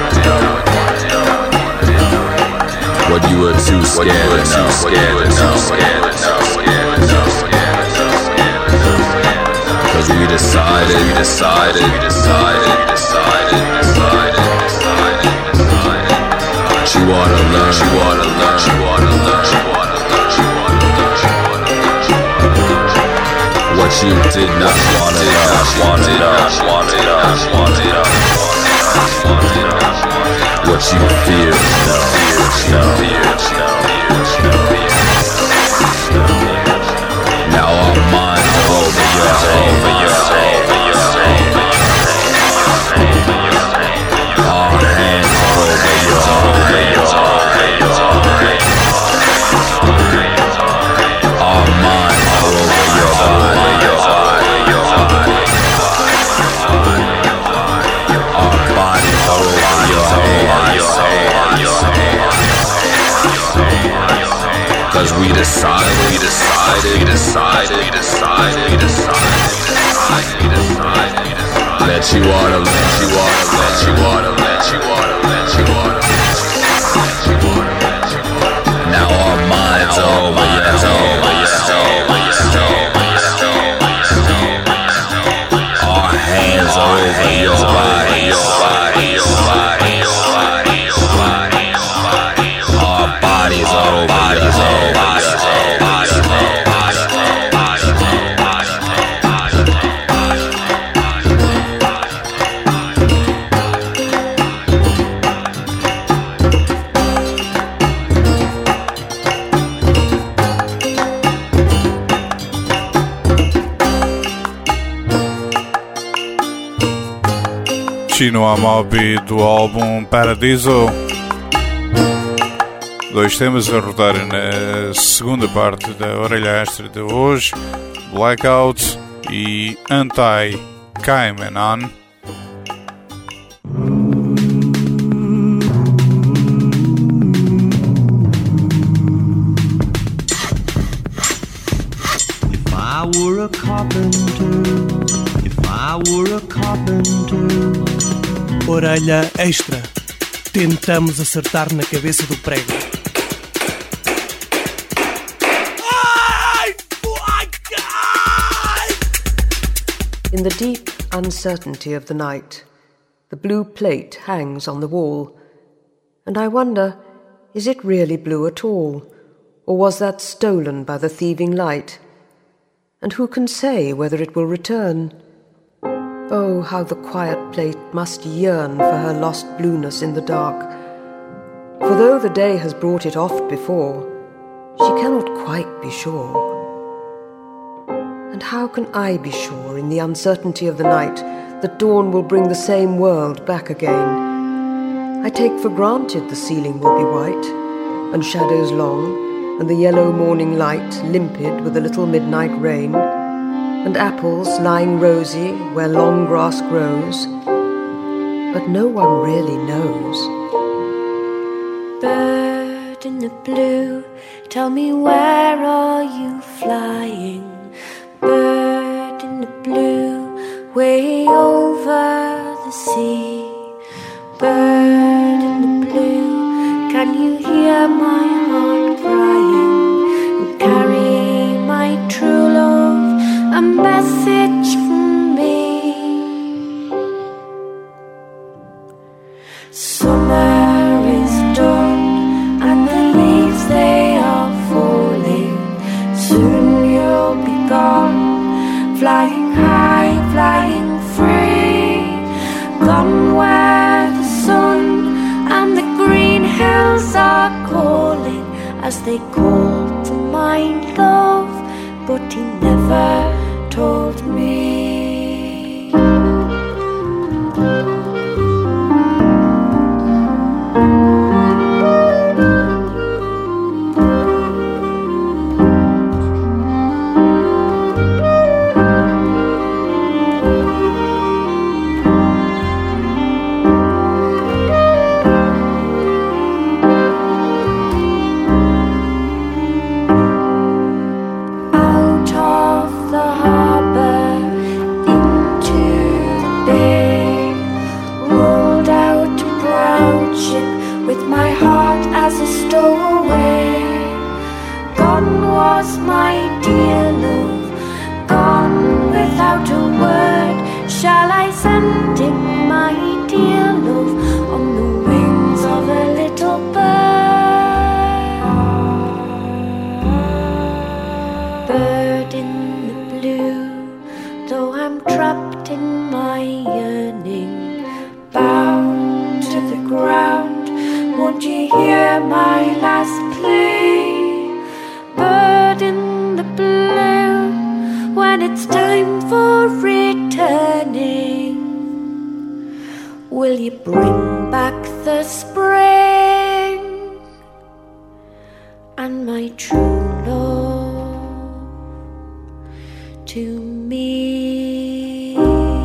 what you were too scared to know, scared to know, scared to know, scared to know, scared to know, scared to know. 'Cause we decided, we decided, we decided, we decided, we decided, we decided, we decided. She wanna learn, she wanna learn, she wanna learn, she wanna learn, she wanna learn, she wanna learn, she wanna learn. What you did not want to know, want to know, want to know, want to know, want to know. What you fear, no, no, no. Now our minds are over your, over your, over your, over your. Our hands are over your, over your, over your. Our minds are over your, over your, over your. Our bodies are over your, over your, over your. 'Cause we decided, we decided, we decided, we decided, we decided, we decided, we decided. Let you wanna, let you wanna, let you wanna, let you wanna, let you wanna, let you wanna, let you wanna. Now our minds are over your, over your, over your, our hands are over your body, your body, your body, your body, your body, your body. Our bodies are over your, over your. Chino Amobi do álbum Paradiso. Dois temas a rodar na segunda parte da Orelha Extra de hoje: Blackout e Anti-Kaimenon. If I were a carpenter, if I were a carpenter. Orelha Extra. Tentamos acertar na cabeça do prego. In the deep uncertainty of the night, the blue plate hangs on the wall, and I wonder, is it really blue at all, or was that stolen by the thieving light? And who can say whether it will return? Oh, how the quiet plate must yearn for her lost blueness in the dark. For though the day has brought it oft before, she cannot quite be sure. And how can I be sure in the uncertainty of the night that dawn will bring the same world back again? I take for granted the ceiling will be white, and shadows long, and the yellow morning light limpid with a little midnight rain, and apples lying rosy where long grass grows, but no one really knows. Bird in the blue, tell me where are you flying? Bird in the blue, way over the sea. Bird in the blue, can you hear my heart told for my love, but he never told me. Will you bring back the spring and my true love to me?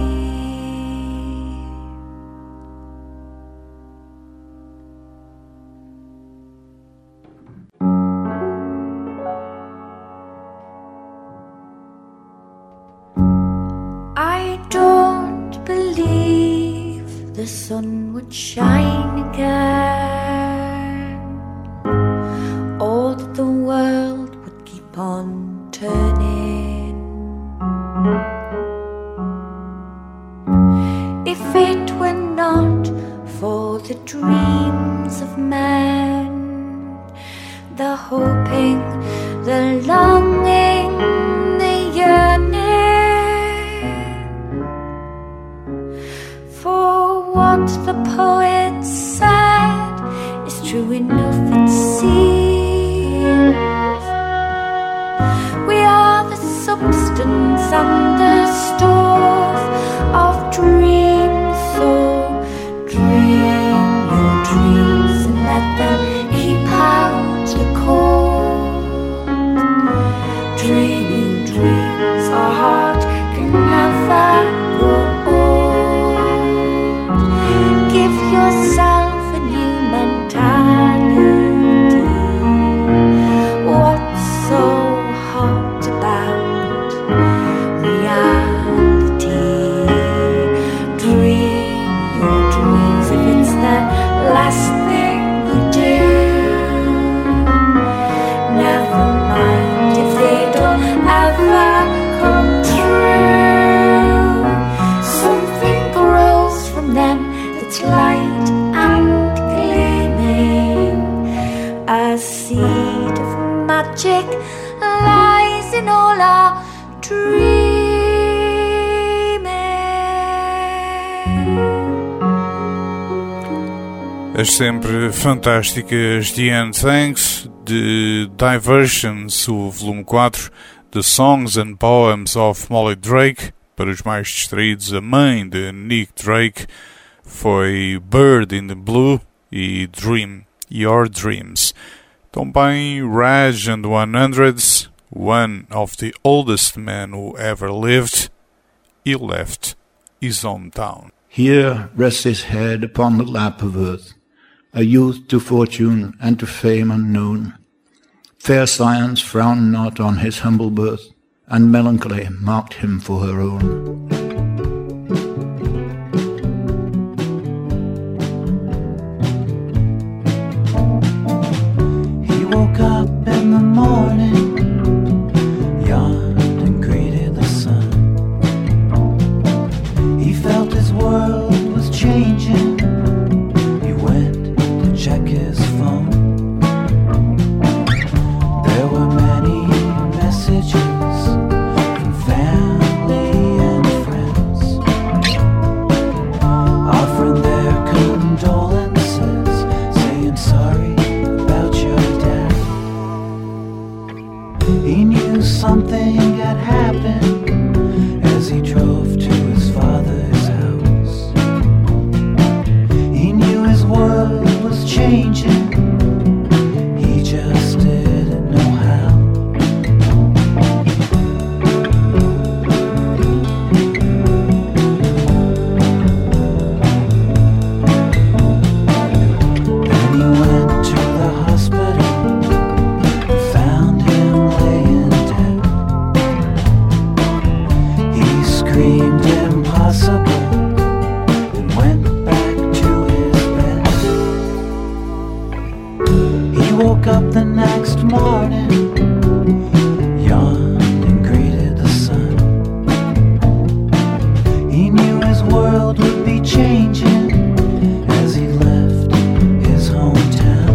I don't believe the sun would shine again, or that the world would keep on turning. If it were not for the dreams of men, the hoping, the longing, the yearning, for what the poet said is true enough it seems. We are the substance and the stuff of dreams, so dream your dreams and let them keep out the cold. Dreaming dreams, our heart can never grow old. Give yourself a new mentality. What's so hard about reality? Dream your dreams if it's the last thing you do. Never mind if they don't ever come true. Something grows from them that's light and gleaming. A seed of magic lies in all our As sempre fantásticas The End Thanks, de Diversions, o volume 4, The Songs and Poems of Molly Drake. Para os mais distraídos, a mãe de Nick Drake foi Bird in the Blue e Dream Your Dreams. Também Rage and 100s, one of the oldest men who ever lived. He left his hometown. Here rests his head upon the lap of earth, a youth to fortune and to fame unknown. Fair science frowned not on his humble birth, and melancholy marked him for her own. He woke up in the morning, yawned and greeted the sun. He felt his world was changing. He went to check his phone. There were many messages from family and friends. He knew something had happened as he drove to his father's house. He knew his world was changing, he just didn't know how. Then he went to the hospital, found him laying dead. He screamed impossible and went back to his bed. He woke up the next morning, yawned and greeted the sun. He knew his world would be changing as he left his hometown.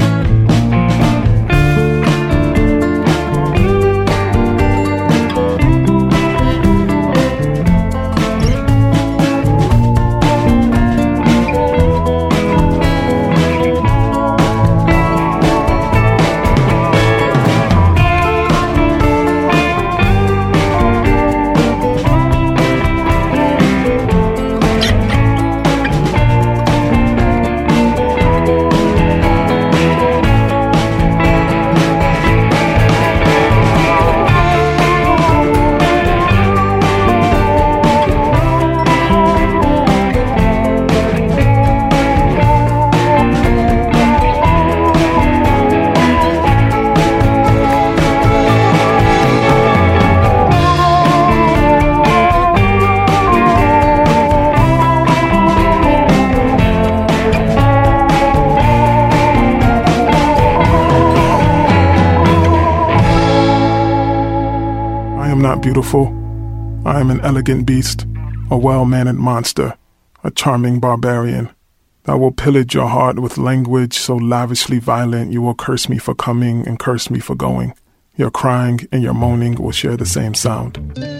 I am not beautiful. I am an elegant beast, a well-mannered monster, a charming barbarian. I will pillage your heart with language so lavishly violent you will curse me for coming and curse me for going. Your crying and your moaning will share the same sound.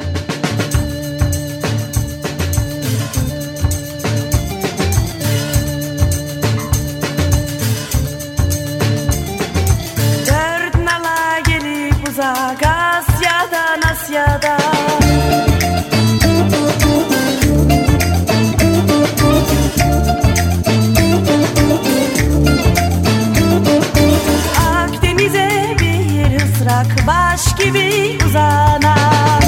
Dört nala gelip uzak Asya'dan Asya'dan Akdeniz'e bir ısrak baş gibi uzanan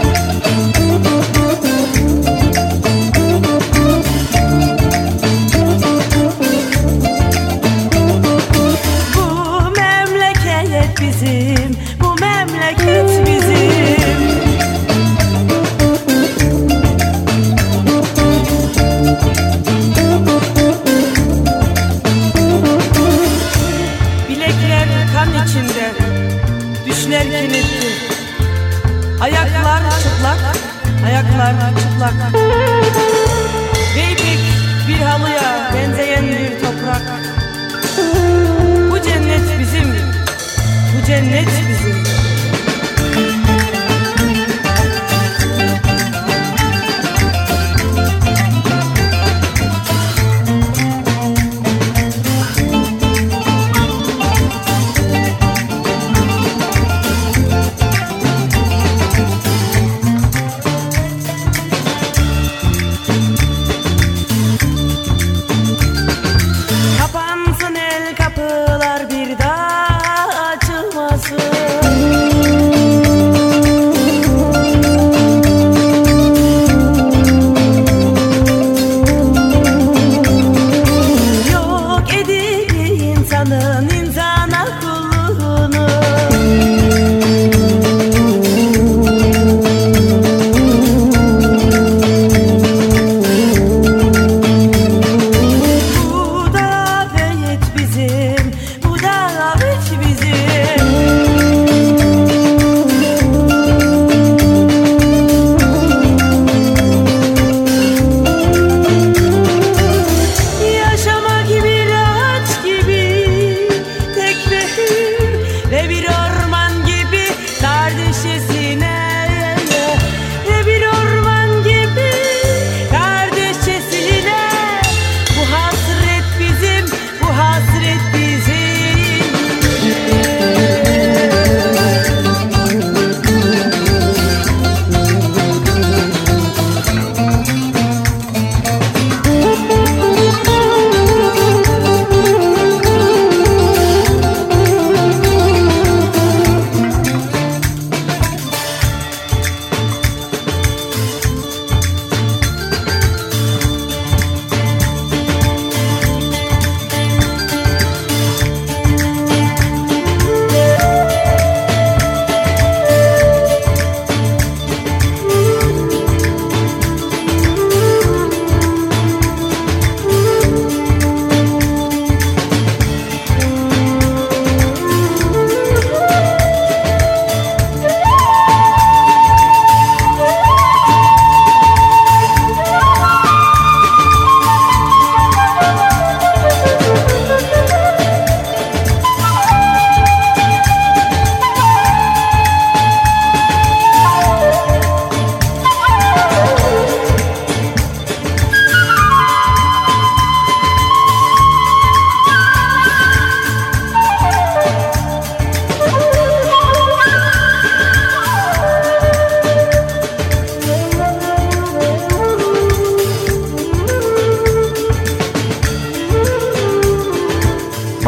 Bu memleket bizim, bu memleket bizim. Bilekler kan içinde, düşler kilitli. Ayaklar çıplak, ayaklar çıplak. Ve ipek bir halıya benzeyen bir toprak. Bu cennet bizim, bu cennet bizim. Kapansın el kapılar bir daha açılmasın.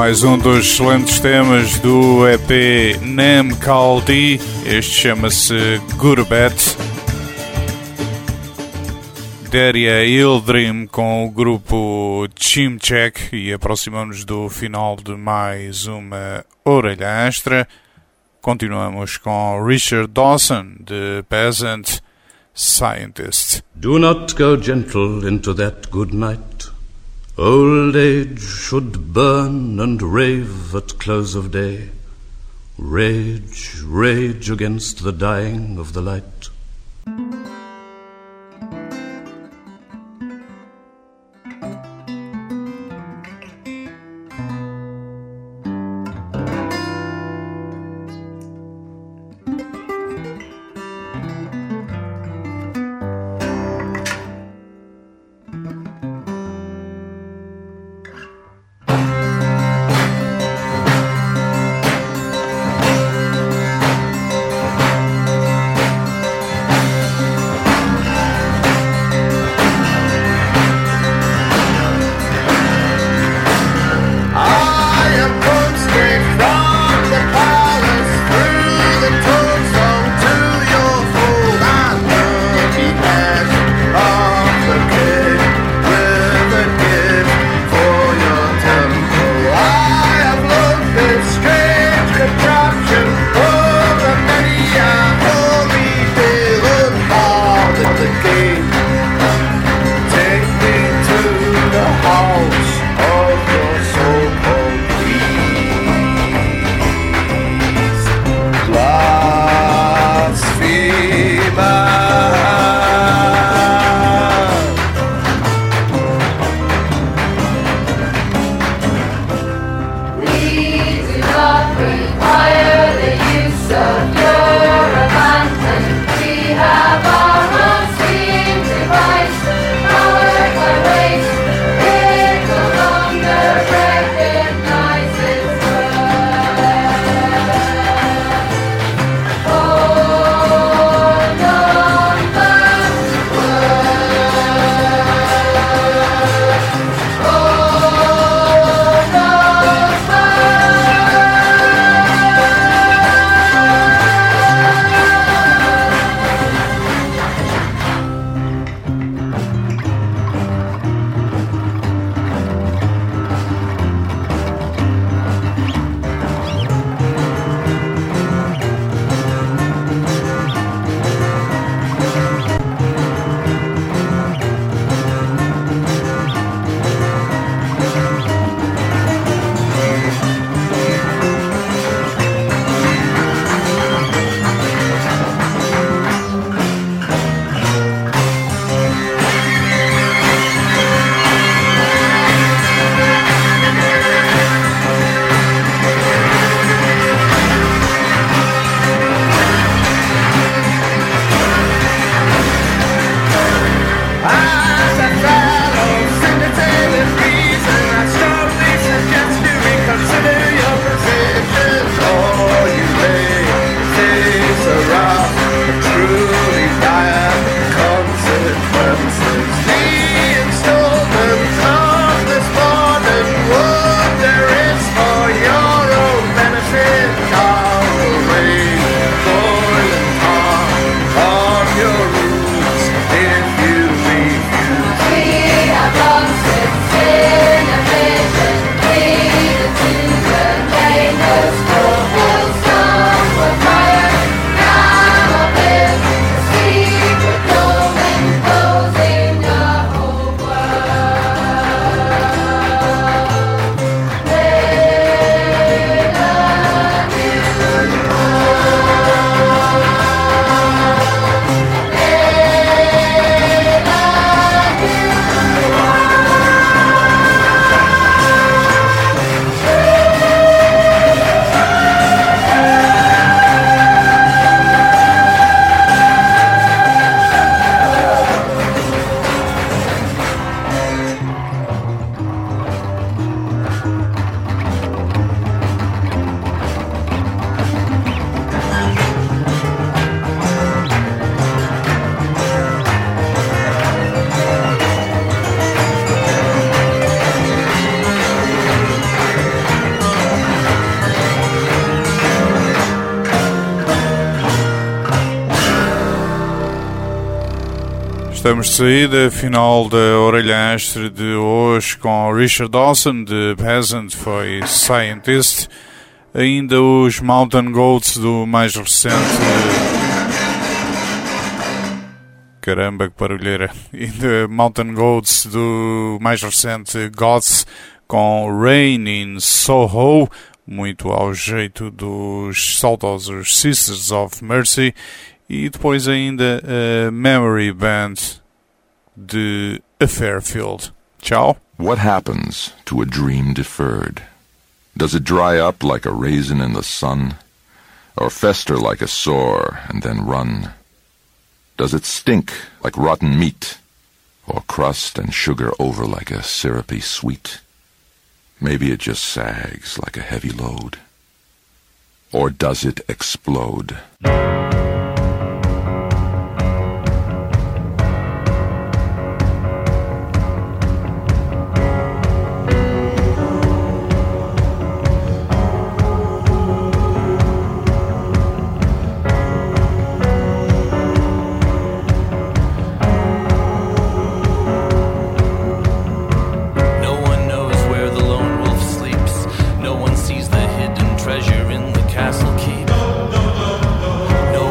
mais um dos excelentes temas do EP Nem Kaldi. Este chama-se Gurbet. Daria Ildrim com o grupo Chimchek, e aproximamos do final de mais uma Orelha Extra. Continuamos com Richard Dawson, de Peasant Scientist. Do not go gentle into that good night. Old age should burn and rave at close of day. Rage, rage against the dying of the light. Estamos de saída, final da Orelha Extra de hoje com Richard Dawson, de Peasant foi Scientist, ainda os Mountain Goats do mais recente... Caramba, que barulheira! Ainda Mountain Goats do mais recente Gods com Rain in Soho, muito ao jeito dos saudosos Sisters of Mercy. E depois ainda a Memory Band de A Fairfield. Tchau. What happens to a dream deferred? Does it dry up like a raisin in the sun? Or fester like a sore and then run? Does it stink like rotten meat? Or crust and sugar over like a syrupy sweet? Maybe it just sags like a heavy load. Or does it explode? Treasure in the castle keep. No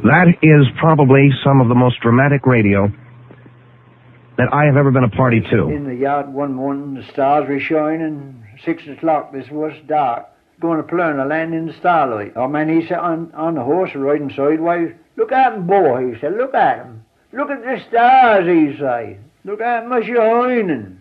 That is probably some of the most dramatic radio that I have ever been a party to. In the yard one morning, the stars were shining. 6 o'clock, this was dark. Going to Plurna, land in the starlight. Our man, he sat on the horse riding sideways. Look at him, boy, he said, look at him. Look at the stars, he said. Look at him shining.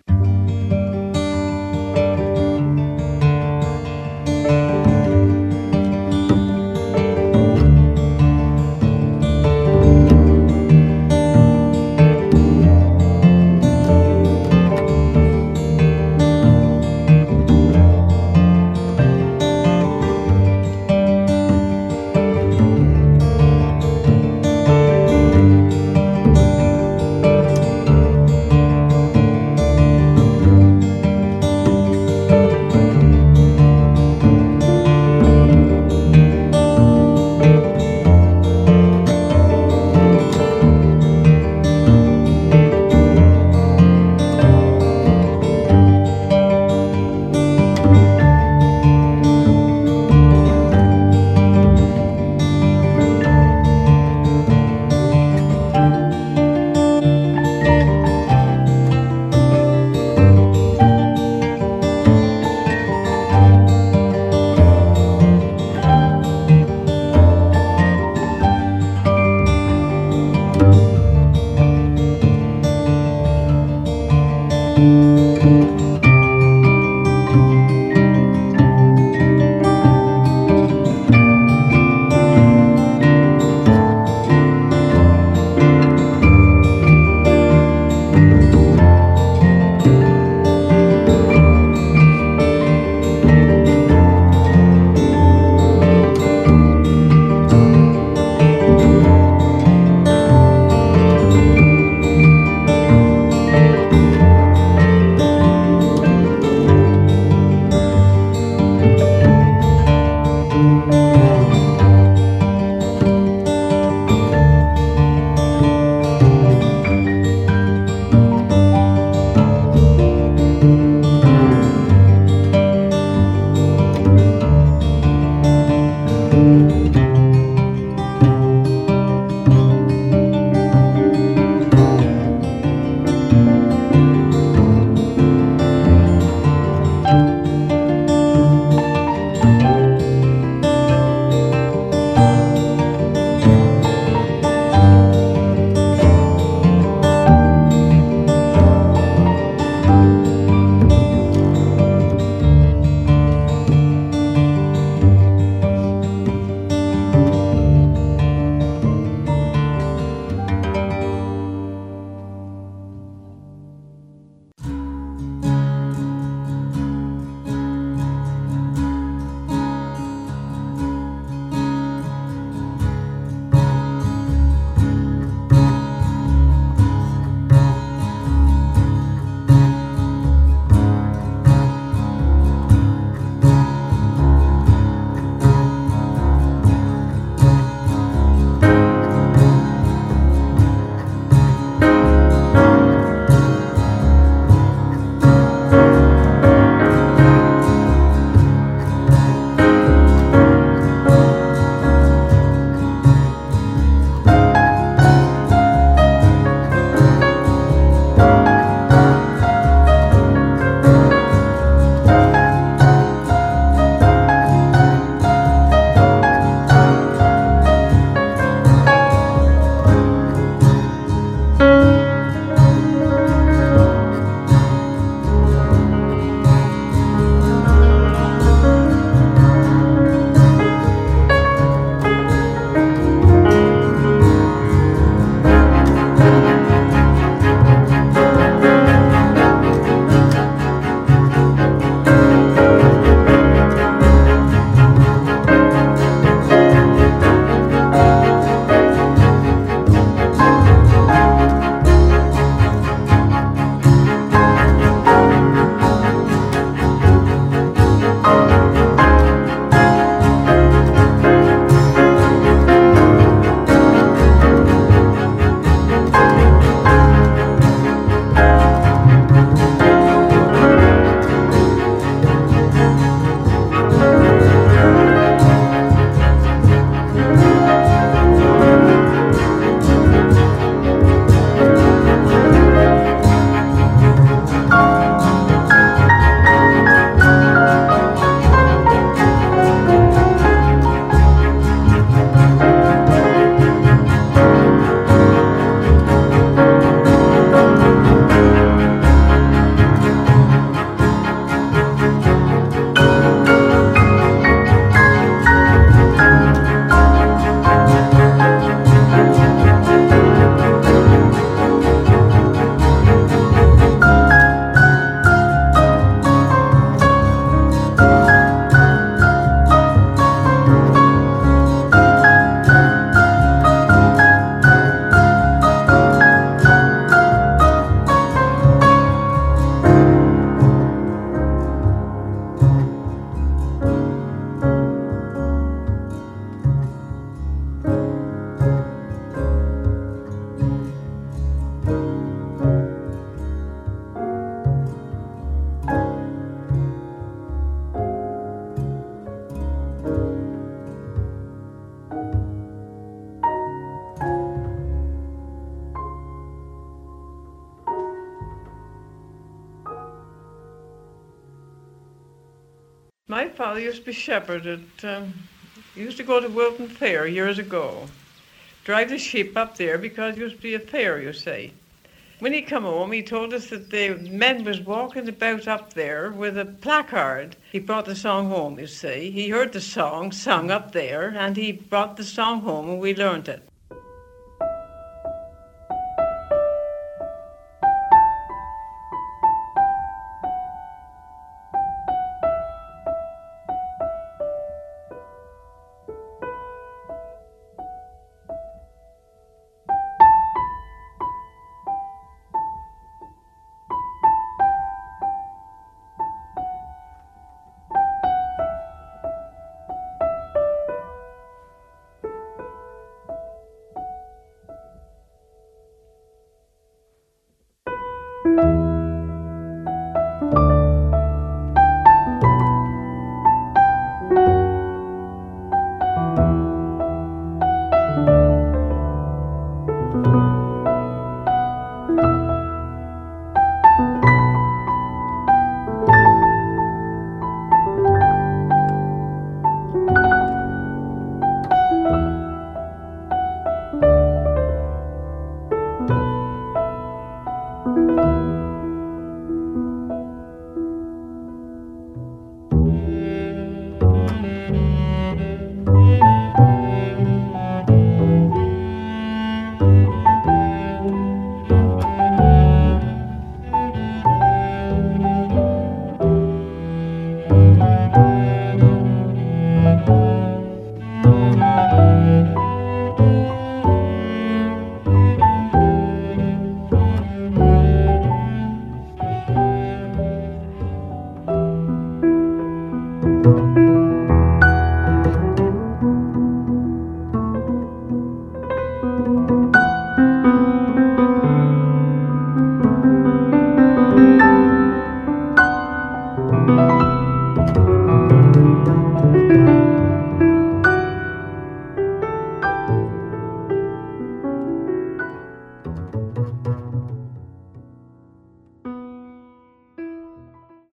My father used to be shepherd used to go to Wilton Fair years ago. Drive the sheep up there because it used to be a fair, you say. When he come home, he told us that the men was walking about up there with a placard. He brought the song home, you see. He heard the song sung up there, and he brought the song home, and we learnt it.